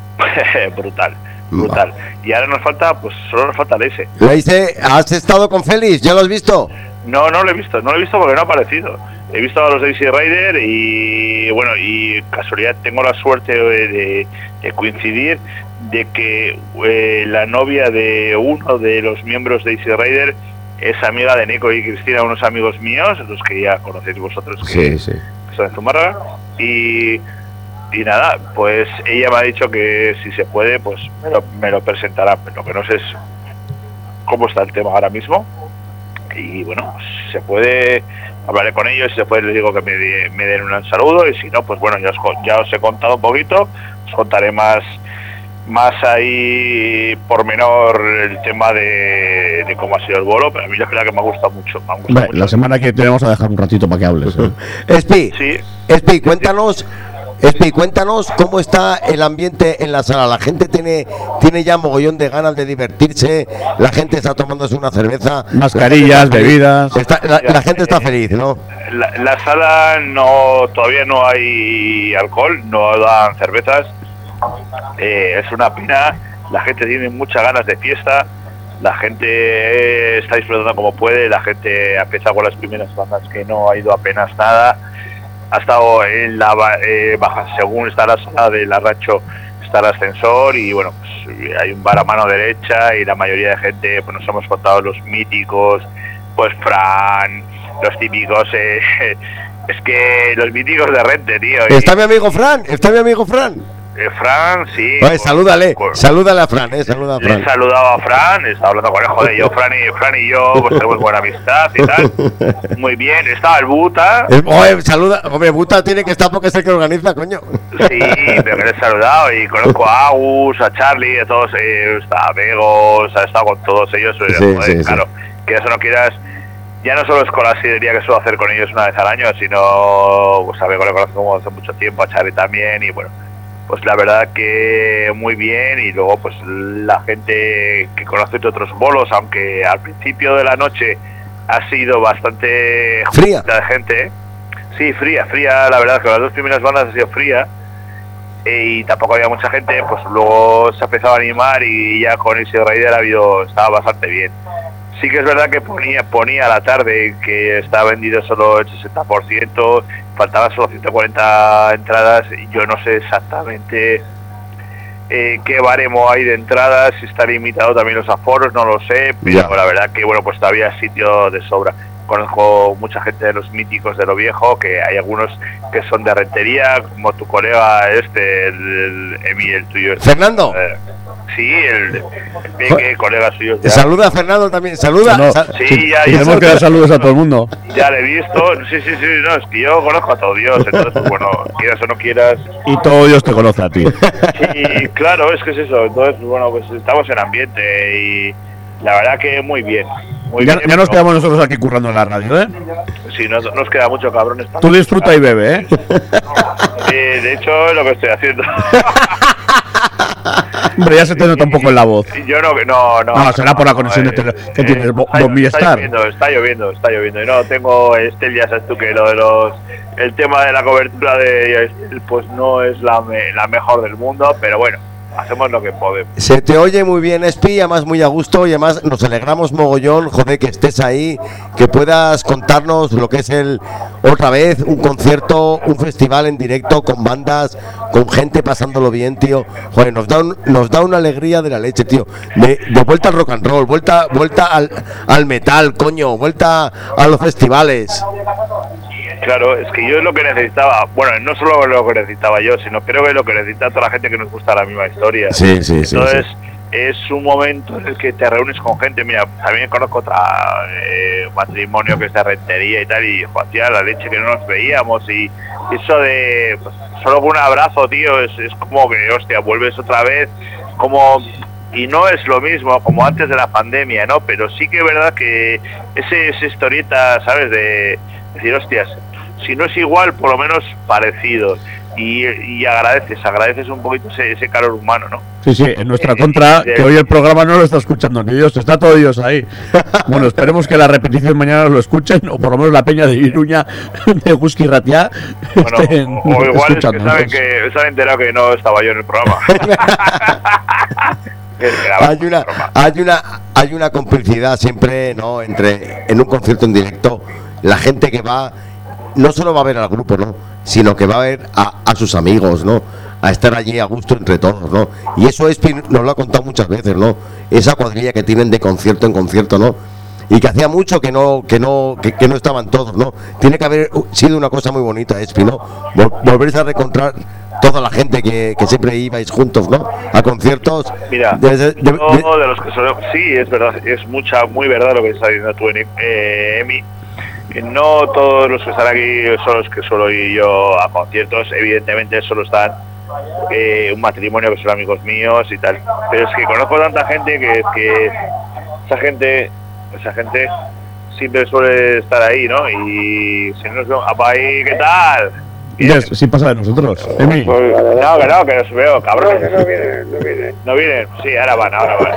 brutal, brutal. Y ahora nos falta, pues solo nos falta ese. Le dice, ¿has estado con Félix? ¿Ya lo has visto? No, no lo he visto, no lo he visto porque no ha aparecido. He visto a los de Easy Rider y bueno, y casualidad tengo la suerte de, de, de coincidir de que eh, la novia de uno de los miembros de Easy Rider es amiga de Nico y Cristina, unos amigos míos, los que ya conocéis vosotros, que, Sí, sí. que son de Zumárraga. Y, y nada, pues ella me ha dicho que si se puede, pues me lo, me lo presentará. Lo que no sé es cómo está el tema ahora mismo. Y bueno, si se puede, hablaré con ellos, si se puede les digo que me, de, me den un saludo, y si no, pues bueno, ya os, ya os he contado un poquito, os contaré más más ahí por menor el tema de, de cómo ha sido el bolo, pero a mí la verdad que me ha gustado mucho. Me ha gustado Hombre, mucho. la semana que te vamos a dejar un ratito para que hables. ¿eh? Espi, Sí. Espi, cuéntanos, Espi, cuéntanos cómo está el ambiente en la sala. La gente tiene, tiene ya mogollón de ganas de divertirse, la gente está tomándose una cerveza. Mascarillas, bebidas. Está- la, la gente está feliz, ¿no? La, la sala no, todavía no hay alcohol, no dan cervezas. Eh, es una pena, la gente tiene muchas ganas de fiesta, la gente eh, está disfrutando como puede, la gente ha empezado con las primeras bandas que no ha ido apenas nada, ha estado en la ba- eh, baja, según está la sala del Arracho está el ascensor y bueno, pues, hay un bar a mano derecha y la mayoría de gente, pues nos hemos contado los míticos, pues Fran, los típicos, eh, es que los míticos de Rente, tío. y- Está mi amigo Fran, está mi amigo Fran. Eh, Fran, sí. Oye, con- salúdale, con- salúdale a Fran, eh, saluda a Le he Fran. saludado a Fran, he estado hablando con él, joder, yo, Fran y, Fran y yo, pues tenemos buena amistad y tal. Muy bien, estaba el Buta, El- Oye, saluda, hombre, Buta tiene que estar porque es el que organiza, coño. sí, pero que le he saludado y conozco a Agus, a Charlie, a todos, eh, está a Vegos, ha estado con todos ellos, eh, Sí, joder, sí, sí. claro, quieras o no quieras, ya no solo es con la sidería que suelo hacer con ellos una vez al año, sino, pues a Vego le conozco hace mucho tiempo, a Charlie también, y bueno, pues la verdad que muy bien. Y luego pues la gente que conoce de otros bolos, aunque al principio de la noche ha sido bastante Fría. de gente, ¿eh? Sí, fría, fría, la verdad que las dos primeras bandas ha sido fría eh, y tampoco había mucha gente, pues luego se ha empezado a animar y ya con ese Rider ha habido, estaba bastante bien. Sí que es verdad que ponía ponía a la tarde que estaba vendido solo el sesenta por ciento, faltaban solo ciento cuarenta entradas, y yo no sé exactamente eh, qué baremo hay de entradas, si está limitado también los aforos, no lo sé, pero Ya. la verdad que bueno, pues todavía hay sitio de sobra. Conozco mucha gente de los míticos de lo viejo, que hay algunos que son de Rentería, como tu colega este, el, el Emi, el tuyo. este, Fernando. eh, sí, el, el Peque, colega suyo. ya. Saluda a Fernando también, saluda. No, Sa- Sí, ya, Y ya, tenemos que dar saludos a todo el mundo. ya le he visto. Sí, sí, sí, no, es que yo conozco a todo Dios, entonces, pues, bueno, quieras o no quieras. Y todo Dios te conoce a ti. Y claro, es que es eso, entonces, bueno, pues estamos en ambiente y la verdad que muy bien, Muy Ya, bien, ya nos ¿no? quedamos nosotros aquí currando en la radio, ¿eh? Sí, no nos queda mucho, cabrones. Tú disfruta y bebe, ¿eh? Eh, de hecho, es lo que estoy haciendo. Hombre, ya se te nota un poco en la voz. Yo no, no, no. No, será por la conexión de eh, tele- que eh, tienes, Bo- está- Movistar. Está lloviendo, está lloviendo, está lloviendo. Y no, tengo Estel, ya sabes tú que lo de los... El tema de la cobertura de Estel, pues no es la, me- la mejor del mundo, pero bueno, hacemos lo que podemos. Se te oye muy bien, Espi, además muy a gusto y además nos alegramos mogollón, joder, que estés ahí, que puedas contarnos lo que es el otra vez un concierto, un festival en directo con bandas, con gente pasándolo bien, tío. Joder, nos da un- nos da una alegría de la leche, tío. De, de vuelta al rock and roll, vuelta vuelta al, al metal, coño, vuelta a los festivales. Claro, es que yo es lo que necesitaba, bueno, no solo lo que necesitaba yo, sino creo que es lo que necesita toda la gente que nos gusta la misma historia. Sí, sí, sí, Entonces, sí. es un momento en el que te reúnes con gente. Mira, también conozco otra eh, matrimonio que es de Rentería y tal, y hacía la leche que no nos veíamos, y eso de pues, solo con un abrazo, tío, es, es como que, hostia, vuelves otra vez, como... Y no es lo mismo como antes de la pandemia, ¿no? Pero sí que es verdad que ese, esa historieta, ¿sabes? De decir, hostias, si no es igual, por lo menos parecido. Y, y agradeces, agradeces un poquito ese, ese calor humano, ¿no? Sí, sí, en nuestra contra, que hoy el programa no lo está escuchando ni Dios, está todo Dios ahí. Bueno, esperemos que la repetición mañana lo escuchen, o por lo menos la peña de Iruña, de Gusky Ratia, Bueno, estén o, o igual es que escuchando. saben, que se han enterado que no estaba yo en el programa. Es que era Hay una, broma. hay una, hay una complicidad siempre, ¿no? Entre en un concierto en directo, la gente que va no solo va a ver al grupo, ¿no? Sino que va a ver a, a sus amigos, ¿no? A estar allí a gusto entre todos, ¿no? Y eso Espi nos lo ha contado muchas veces, ¿no? Esa cuadrilla que tienen de concierto en concierto, ¿no? Y que hacía mucho que no, que no, que, que no estaban todos, ¿no? Tiene que haber sido una cosa muy bonita, Espi, ¿no? Vol- volverse a reencontrar toda la gente que, que siempre ibais juntos, ¿no? A conciertos. Mira, de- de- de- yo de los que solo, sí, es verdad, es mucha, muy verdad lo que estás diciendo tú, eh, Emi, que no todos los que están aquí son los que solo ir yo a conciertos, evidentemente solo están eh, un matrimonio que son amigos míos y tal, pero es que conozco tanta gente que, que esa gente, esa gente siempre suele estar ahí, ¿no? Y si no nos vemos, apa ahí, ¿qué tal? Ya, sí pasa de nosotros, Emi. No, que no, que los veo, cabrón. No, no vienen, no vienen. No vienen, sí, ahora van, ahora van.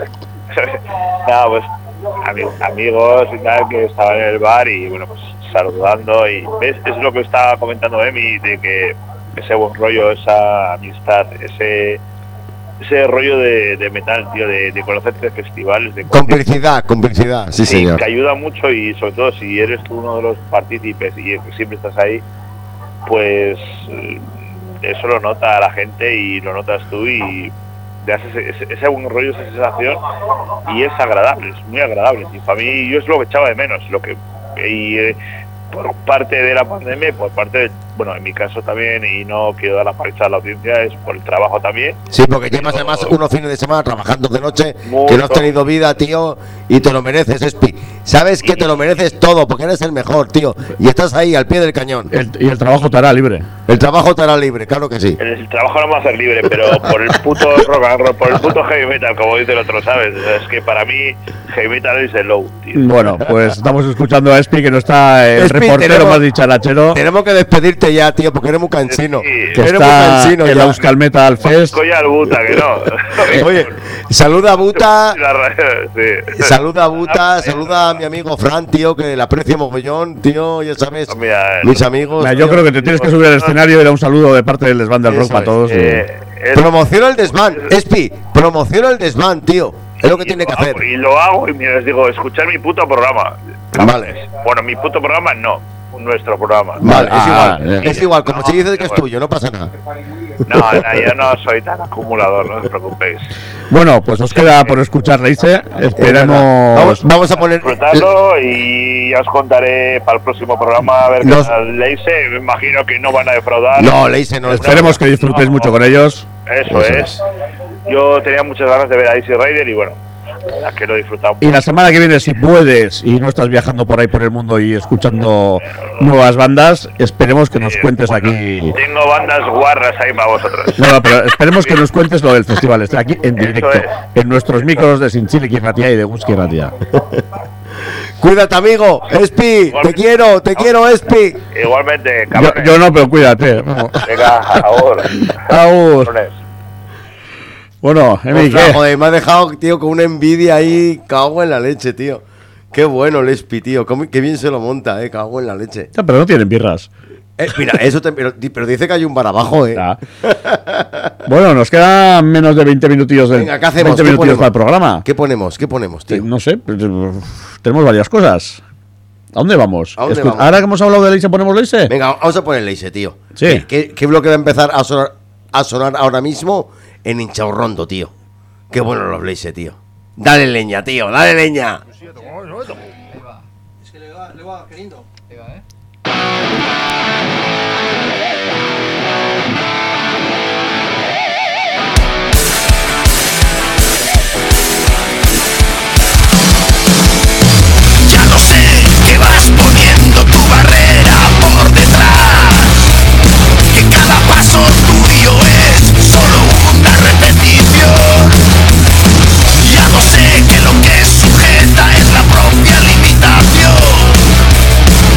Nada, pues ami- amigos y tal que estaban en el bar y bueno, pues saludando y ves, es lo que estaba comentando Emi, de que ese buen rollo, esa amistad, ese ese rollo de, de metal, tío, de, de conocerte de festivales, de Complicidad, complicidad, sí, Sí, señor. que ayuda mucho y sobre todo si eres tú uno de los partícipes y siempre estás ahí, pues eh, eso lo nota la gente y lo notas tú y te haces ese, ese, ese buen rollo, esa sensación y es agradable, es muy agradable. Y para mí yo es lo que echaba de menos, lo que y eh, por parte de la pandemia, por parte de, bueno, en mi caso también, y no quiero dar la paliza a la audiencia, es por el trabajo también. Sí, porque llevas además unos fines de semana trabajando de noche, Mucho. que no has tenido vida, tío, y te lo mereces, Espi. Sabes que te lo mereces todo, porque eres el mejor, tío, y estás ahí al pie del cañón. El- y el trabajo te hará libre. El trabajo te hará libre, claro que sí. El trabajo no me va a hacer libre, pero por el puto rock and roll, por el puto heavy metal, como dice el otro, ¿sabes? Es que para mí heavy metal es el low, tío. Bueno, pues estamos escuchando a Espi, que no está el Espi, reportero tenemos- más dicharachero, Tenemos que despedirte ya, tío, porque eres muy cansino. Sí, que eres muy está cansino en la ya. Euskal Metal Fest. Coña al Buta, que no. Oye, saluda a Buta, La ra- sí. saluda a Buta, saluda a mi amigo Fran, tío, que le aprecio mogollón, tío, ya sabes, Mira, mis amigos. Mira, yo tío. creo que te tienes que subir al escenario y dar un saludo de parte del desván del rock Eso para es. todos. y- eh, el- Promociona el desván, Espi, promociona el desván, tío. Es lo que tiene que lo hago, hacer. Y lo hago y mira, les digo, escuchar mi puto programa. Vale. Bueno, mi puto programa no, nuestro programa. Vale, es Ah, igual, eh. es igual, como No, si dices que es igual. tuyo, no pasa nada. No, no, yo no soy tan acumulador, no os preocupéis. Bueno, pues os queda por escuchar Leice. Esperemos. Vamos, vamos a poner. Disfrutarlo y ya os contaré para el próximo programa a ver qué Nos- tal le hice. Me imagino que no van a defraudar. No, le hice no. Esperemos que disfrutéis mucho con ellos. Eso, Eso es. Yo tenía muchas ganas de ver a Easy Rider y bueno, la que lo he disfrutado. Y la semana que viene, si puedes y no estás viajando por ahí por el mundo y escuchando nuevas bandas, esperemos que nos cuentes aquí. Tengo bandas guarras ahí para vosotros. No, no, pero esperemos que nos cuentes lo del festival. Está aquí en directo, Eso en nuestros micros de Sinchili Ratia y de Gusky Ratia. Cuídate, amigo. Espi, te quiero, te quiero, Espi. Igualmente, Yo, cabrones. yo no, pero cuídate. Vamos. Venga, ahora. Agur. Cabrones. Bueno, Emi, Ostras, ¿qué? joder, me ha dejado, tío, con una envidia ahí. Cago en la leche, tío. Qué bueno el Espi, tío. Cómo- Qué bien se lo monta, eh. Cago en la leche. Ya, pero no tienen birras. Eh, mira, eso te, pero, pero dice que hay un bar abajo, eh. Ya. Bueno, nos quedan menos de veinte minutillos del Venga, ¿qué hacemos? veinte ¿Qué minutillos ponemos? para el programa. ¿Qué ponemos? ¿Qué ponemos, Eh, tío? No sé, pues, eh, tenemos varias cosas. ¿A dónde vamos? ¿A dónde Escu- vamos? Ahora que hemos hablado de Leise, ¿ponemos Leise? Venga, vamos a poner Leise, tío. Sí. ¿Qué, qué, qué bloque va a empezar a sonar, a sonar ahora mismo? En Hinchaurrondo, tío. Qué bueno los Leise, tío. Dale leña, tío, dale leña. Es que le va, le va queriendo. Le va, ¿eh? Ya lo sé que vas poniendo tu barrera por detrás, que cada paso tuyo es solo una repetición. Ya lo sé que lo que sujeta es la propia limitación.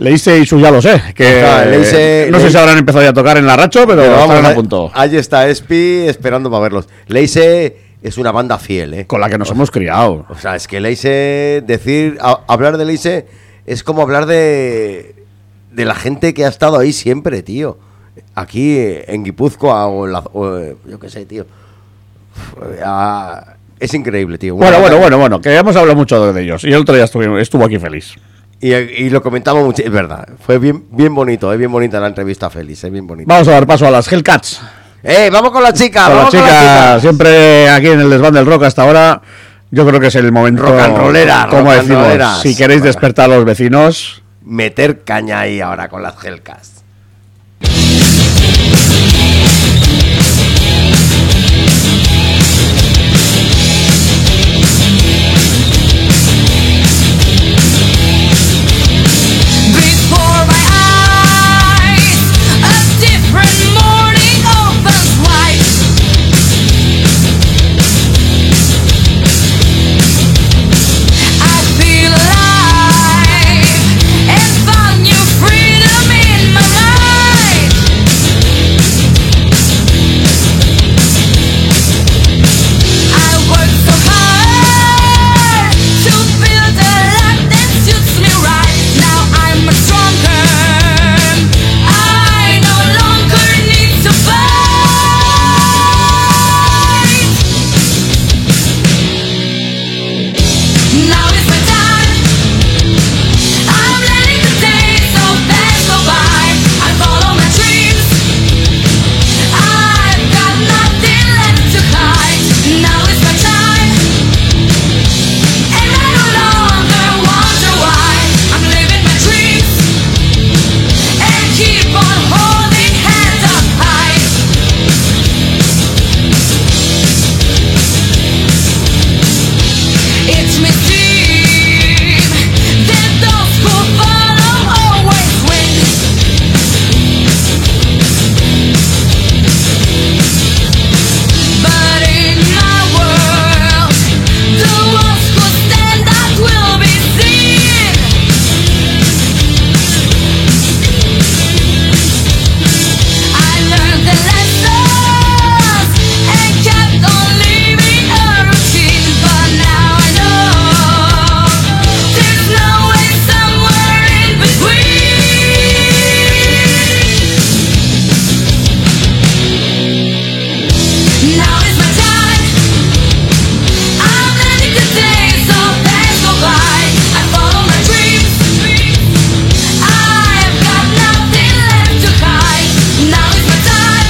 Leise y su ya lo sé. Que O sea, Leise- no sé Leise- si habrán empezado ya a tocar en la Racho, pero, Pero vamos, estarán a ahí- punto. ahí está Espi esperando para verlos. Leise es una banda fiel, ¿eh? Con la que nos hemos criado. O sea, es que Leise, decir, a- hablar de Leise es como hablar de, de la gente que ha estado ahí siempre, tío. Aquí eh, en Guipúzcoa o, en la, o, eh, yo qué sé, tío. Uf, ah, es increíble, tío. Una Bueno, banda- bueno, bueno, bueno, que hemos hablado mucho de ellos. Y el otro día estuvo, estuvo aquí feliz. Y, y lo comentamos mucho, es verdad. Fue bien, bien bonito, es bien bonita la entrevista, Félix, es bien bonita. Vamos a dar paso a las Hellcats. ¡Eh, vamos con la chica! Con la ¡Vamos con la chica, chica! siempre aquí en el desván del rock hasta ahora. Yo creo que es el momento. Rock and rollera, como rock and decimos, rolleras. si queréis Bueno. despertar a los vecinos. Meter caña ahí ahora con las Hellcats. Before my eyes, a different morning opens wide. I feel alive and found new freedom in my mind. I worked so hard to build a life that suits me right. Now I'm stronger. I no longer need to fight. Now is my time. I'm letting the days of past go by. I follow my dreams. I've got nothing left to hide. Now is my time, and I no longer wonder why. I'm living my dreams and keep on holding head up high. It's my dream that those who follow always win. But in my world, the ones who stand out will be seen. I learned the lessons and kept on living a routine. But now I know there's no way somewhere in between. Now is my time. I'm letting the days of past go by. I follow my dreams. I've got nothing left to hide. Now is my time,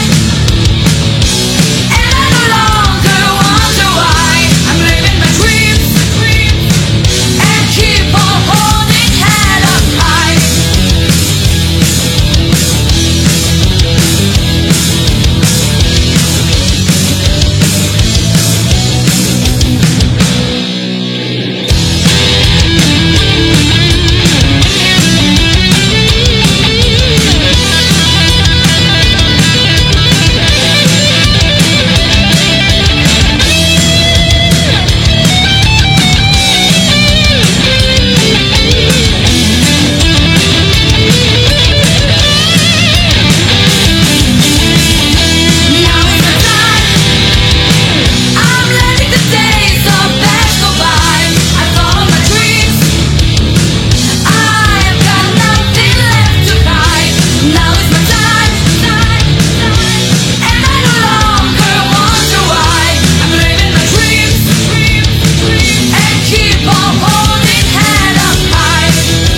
and I no longer wonder why. I'm living my dreams and keep on holding head up high. Now is my time. I'm letting the days of past go by. I follow my dreams. I've got nothing left to hide. Now is my time, and I no longer wonder why. I'm living my dreams and keep on holding head up high.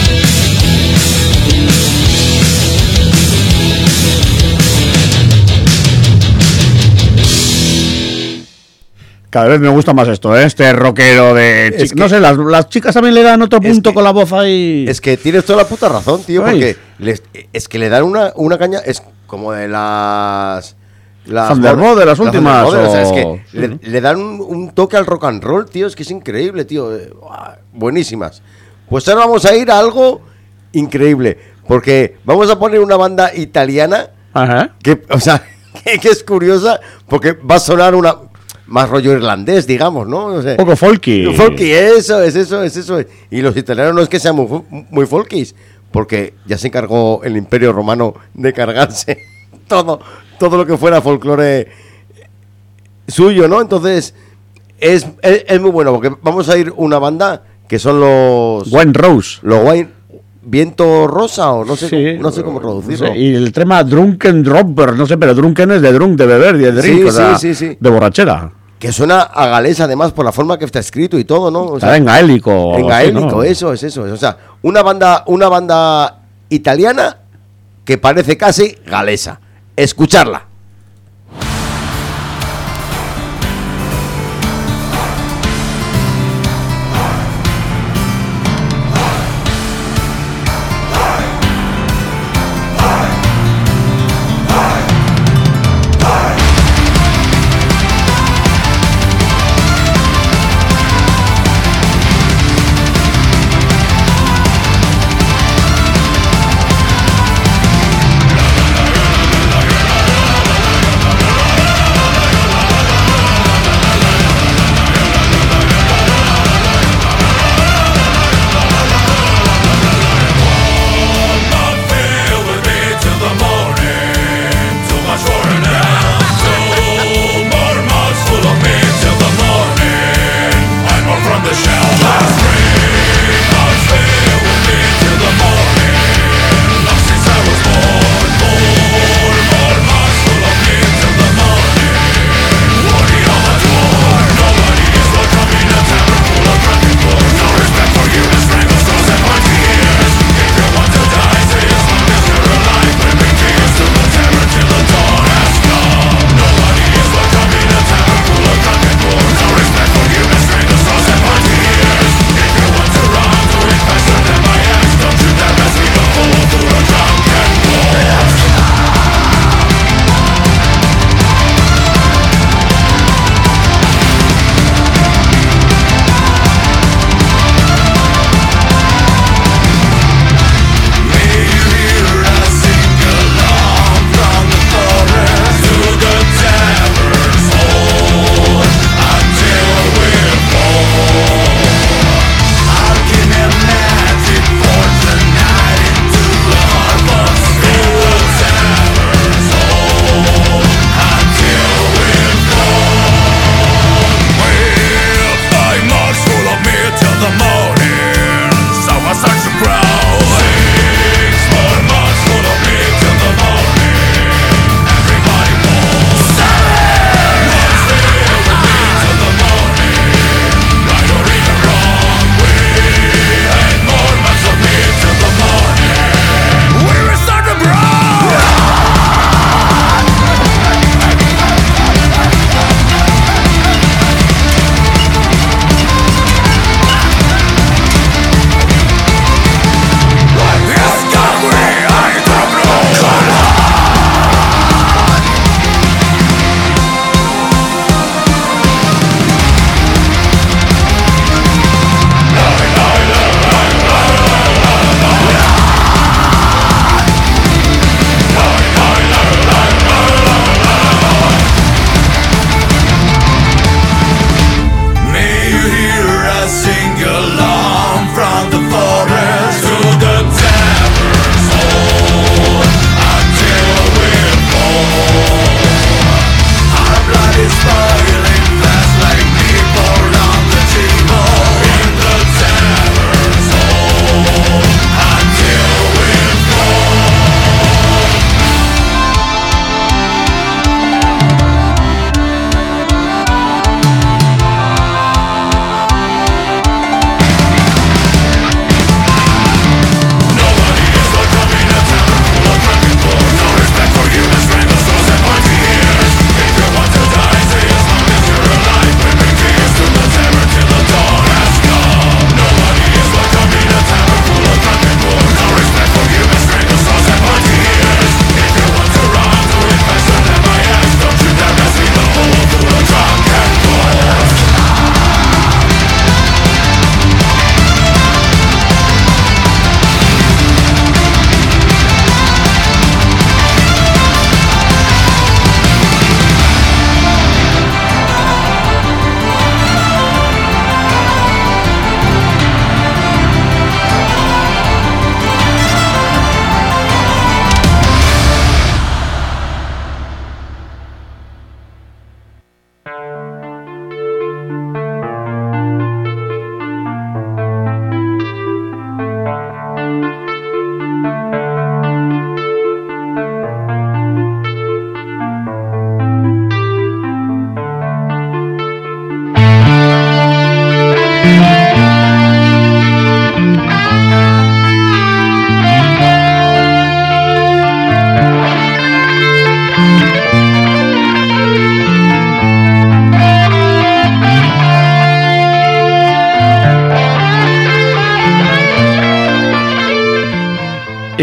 Cada vez me gusta más esto, ¿eh? Este rockero de... Es chi- que- no sé, las, las chicas también le dan otro Es punto que- con la voz ahí. Es que tienes toda la puta razón, tío, Ay. porque les- es que le dan una, una caña, es como de las... las Thunderbolt, de las últimas, Thunderbolt, o sea, es o- que le, le dan un, un toque al rock and roll, tío, es que es increíble, tío. eh, buah, buenísimas. Pues ahora vamos a ir a algo increíble, porque vamos a poner una banda italiana Ajá. que, o sea, que, que es curiosa, porque va a sonar una más rollo irlandés, digamos, ¿no? No sé. Un poco folky. Folky, eso es, eso es, eso es. Y los italianos no es que sean muy, fu- muy folkis, porque ya se encargó el Imperio Romano de cargarse todo, todo lo que fuera folclore suyo, ¿no? Entonces, es, es, es muy bueno, porque vamos a ir una banda que son los... Wine Rose. Los Wine... ¿Viento rosa o no sé, Sí, cómo, no sé cómo traducirlo? no sé, y el tema Drunken Dropper, no sé, pero Drunken es de drunk, de beber, y de drink, Sí, o sea, sí, sí, sí. de borrachera. Que suena a galés, además, por la forma que está escrito y todo, ¿no? O Está sea, en gaélico. en sí, gaélico, ¿no? eso es eso. Es, o sea, una banda, una banda italiana que parece casi galesa. Escucharla. La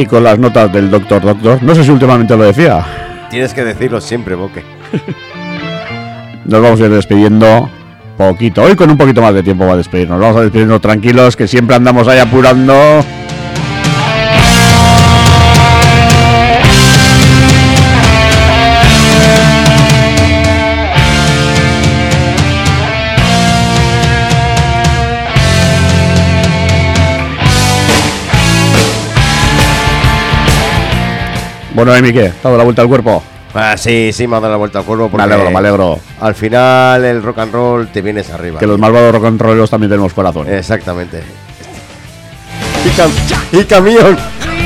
y con las notas del Doctor Doctor. No sé si últimamente lo decía. Tienes que decirlo siempre, Boque. Nos vamos a ir despidiendo poquito. Hoy con un poquito más de tiempo va a despedirnos. Vamos a despedirnos tranquilos, que siempre andamos ahí apurando. Bueno, Emi, ¿qué? ¿Te ha dado la vuelta al cuerpo? Ah, sí, sí, me ha dado la vuelta al cuerpo. Me alegro, me alegro. Al final, el rock and roll te vienes arriba. Que los malvados rock and rolleros también tenemos corazón. Exactamente. Y, cam y camión.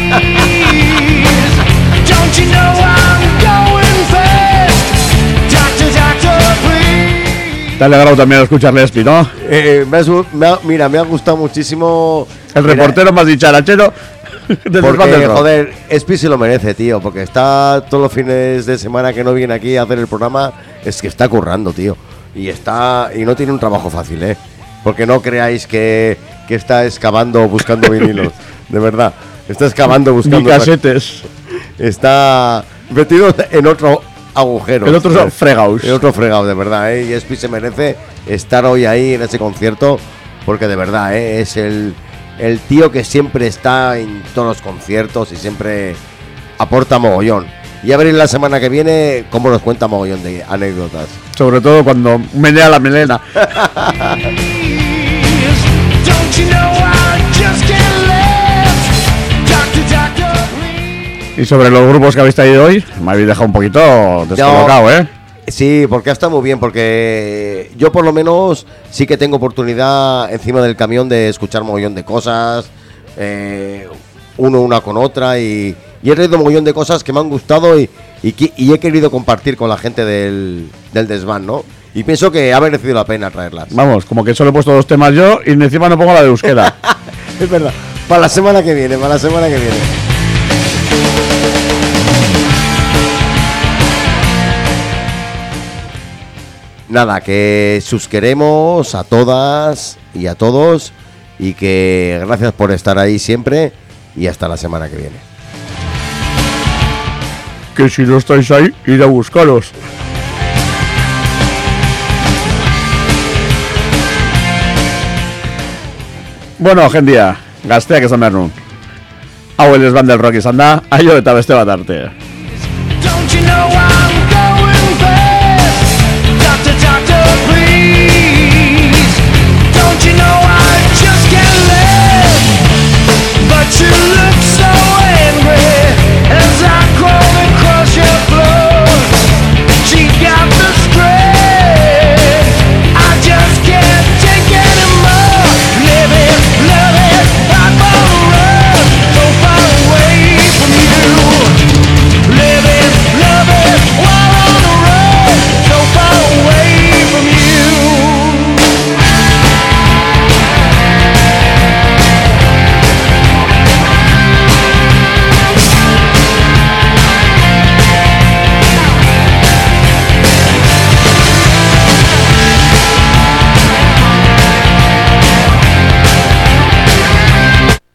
Te ha alegrado también escucharle Espi, ¿no? Eh, me has, me ha, mira, me ha gustado muchísimo. El mira, reportero más dicharachero. Porque, joder, Espi se lo merece, tío. Porque está todos los fines de semana que no viene aquí a hacer el programa. Es que está currando, tío. Y está y no tiene un trabajo fácil, ¿eh? Porque no creáis que, que está excavando buscando vinilos. De verdad. Está excavando buscando... Ni casetes. Está metido en otro agujero. En otro ¿sabes? fregados. En otro fregado, de verdad, ¿eh? Y Espi se merece estar hoy ahí en ese concierto. Porque de verdad, ¿eh? Es el... El tío que siempre está en todos los conciertos y siempre aporta mogollón. Y a ver la semana que viene cómo nos cuenta mogollón de anécdotas. Sobre todo cuando menea la melena. Y sobre los grupos que habéis traído hoy, me habéis dejado un poquito descolocado, no. ¿eh? Sí, porque está muy bien, porque yo por lo menos sí que tengo oportunidad encima del camión de escuchar mogollón de cosas, eh, uno una con otra, y, y he traído mogollón de cosas que me han gustado y, y, y he querido compartir con la gente del, del desván, ¿no? Y pienso que ha merecido la pena traerlas. Vamos, como que solo he puesto dos temas yo y encima no pongo la de euskera. Es verdad, para la semana que viene, para la semana que viene. Nada, que sus queremos a todas y a todos y que gracias por estar ahí siempre y hasta la semana que viene. Que si no estáis ahí, id a buscaros. Bueno, jendia, gazteak esan behar nun. Hau el desban del rock izan da, aio eta beste bat arte. Don't you know I'm going fast? Doctor, doctor, please. Don't you know I just can't live? But you live.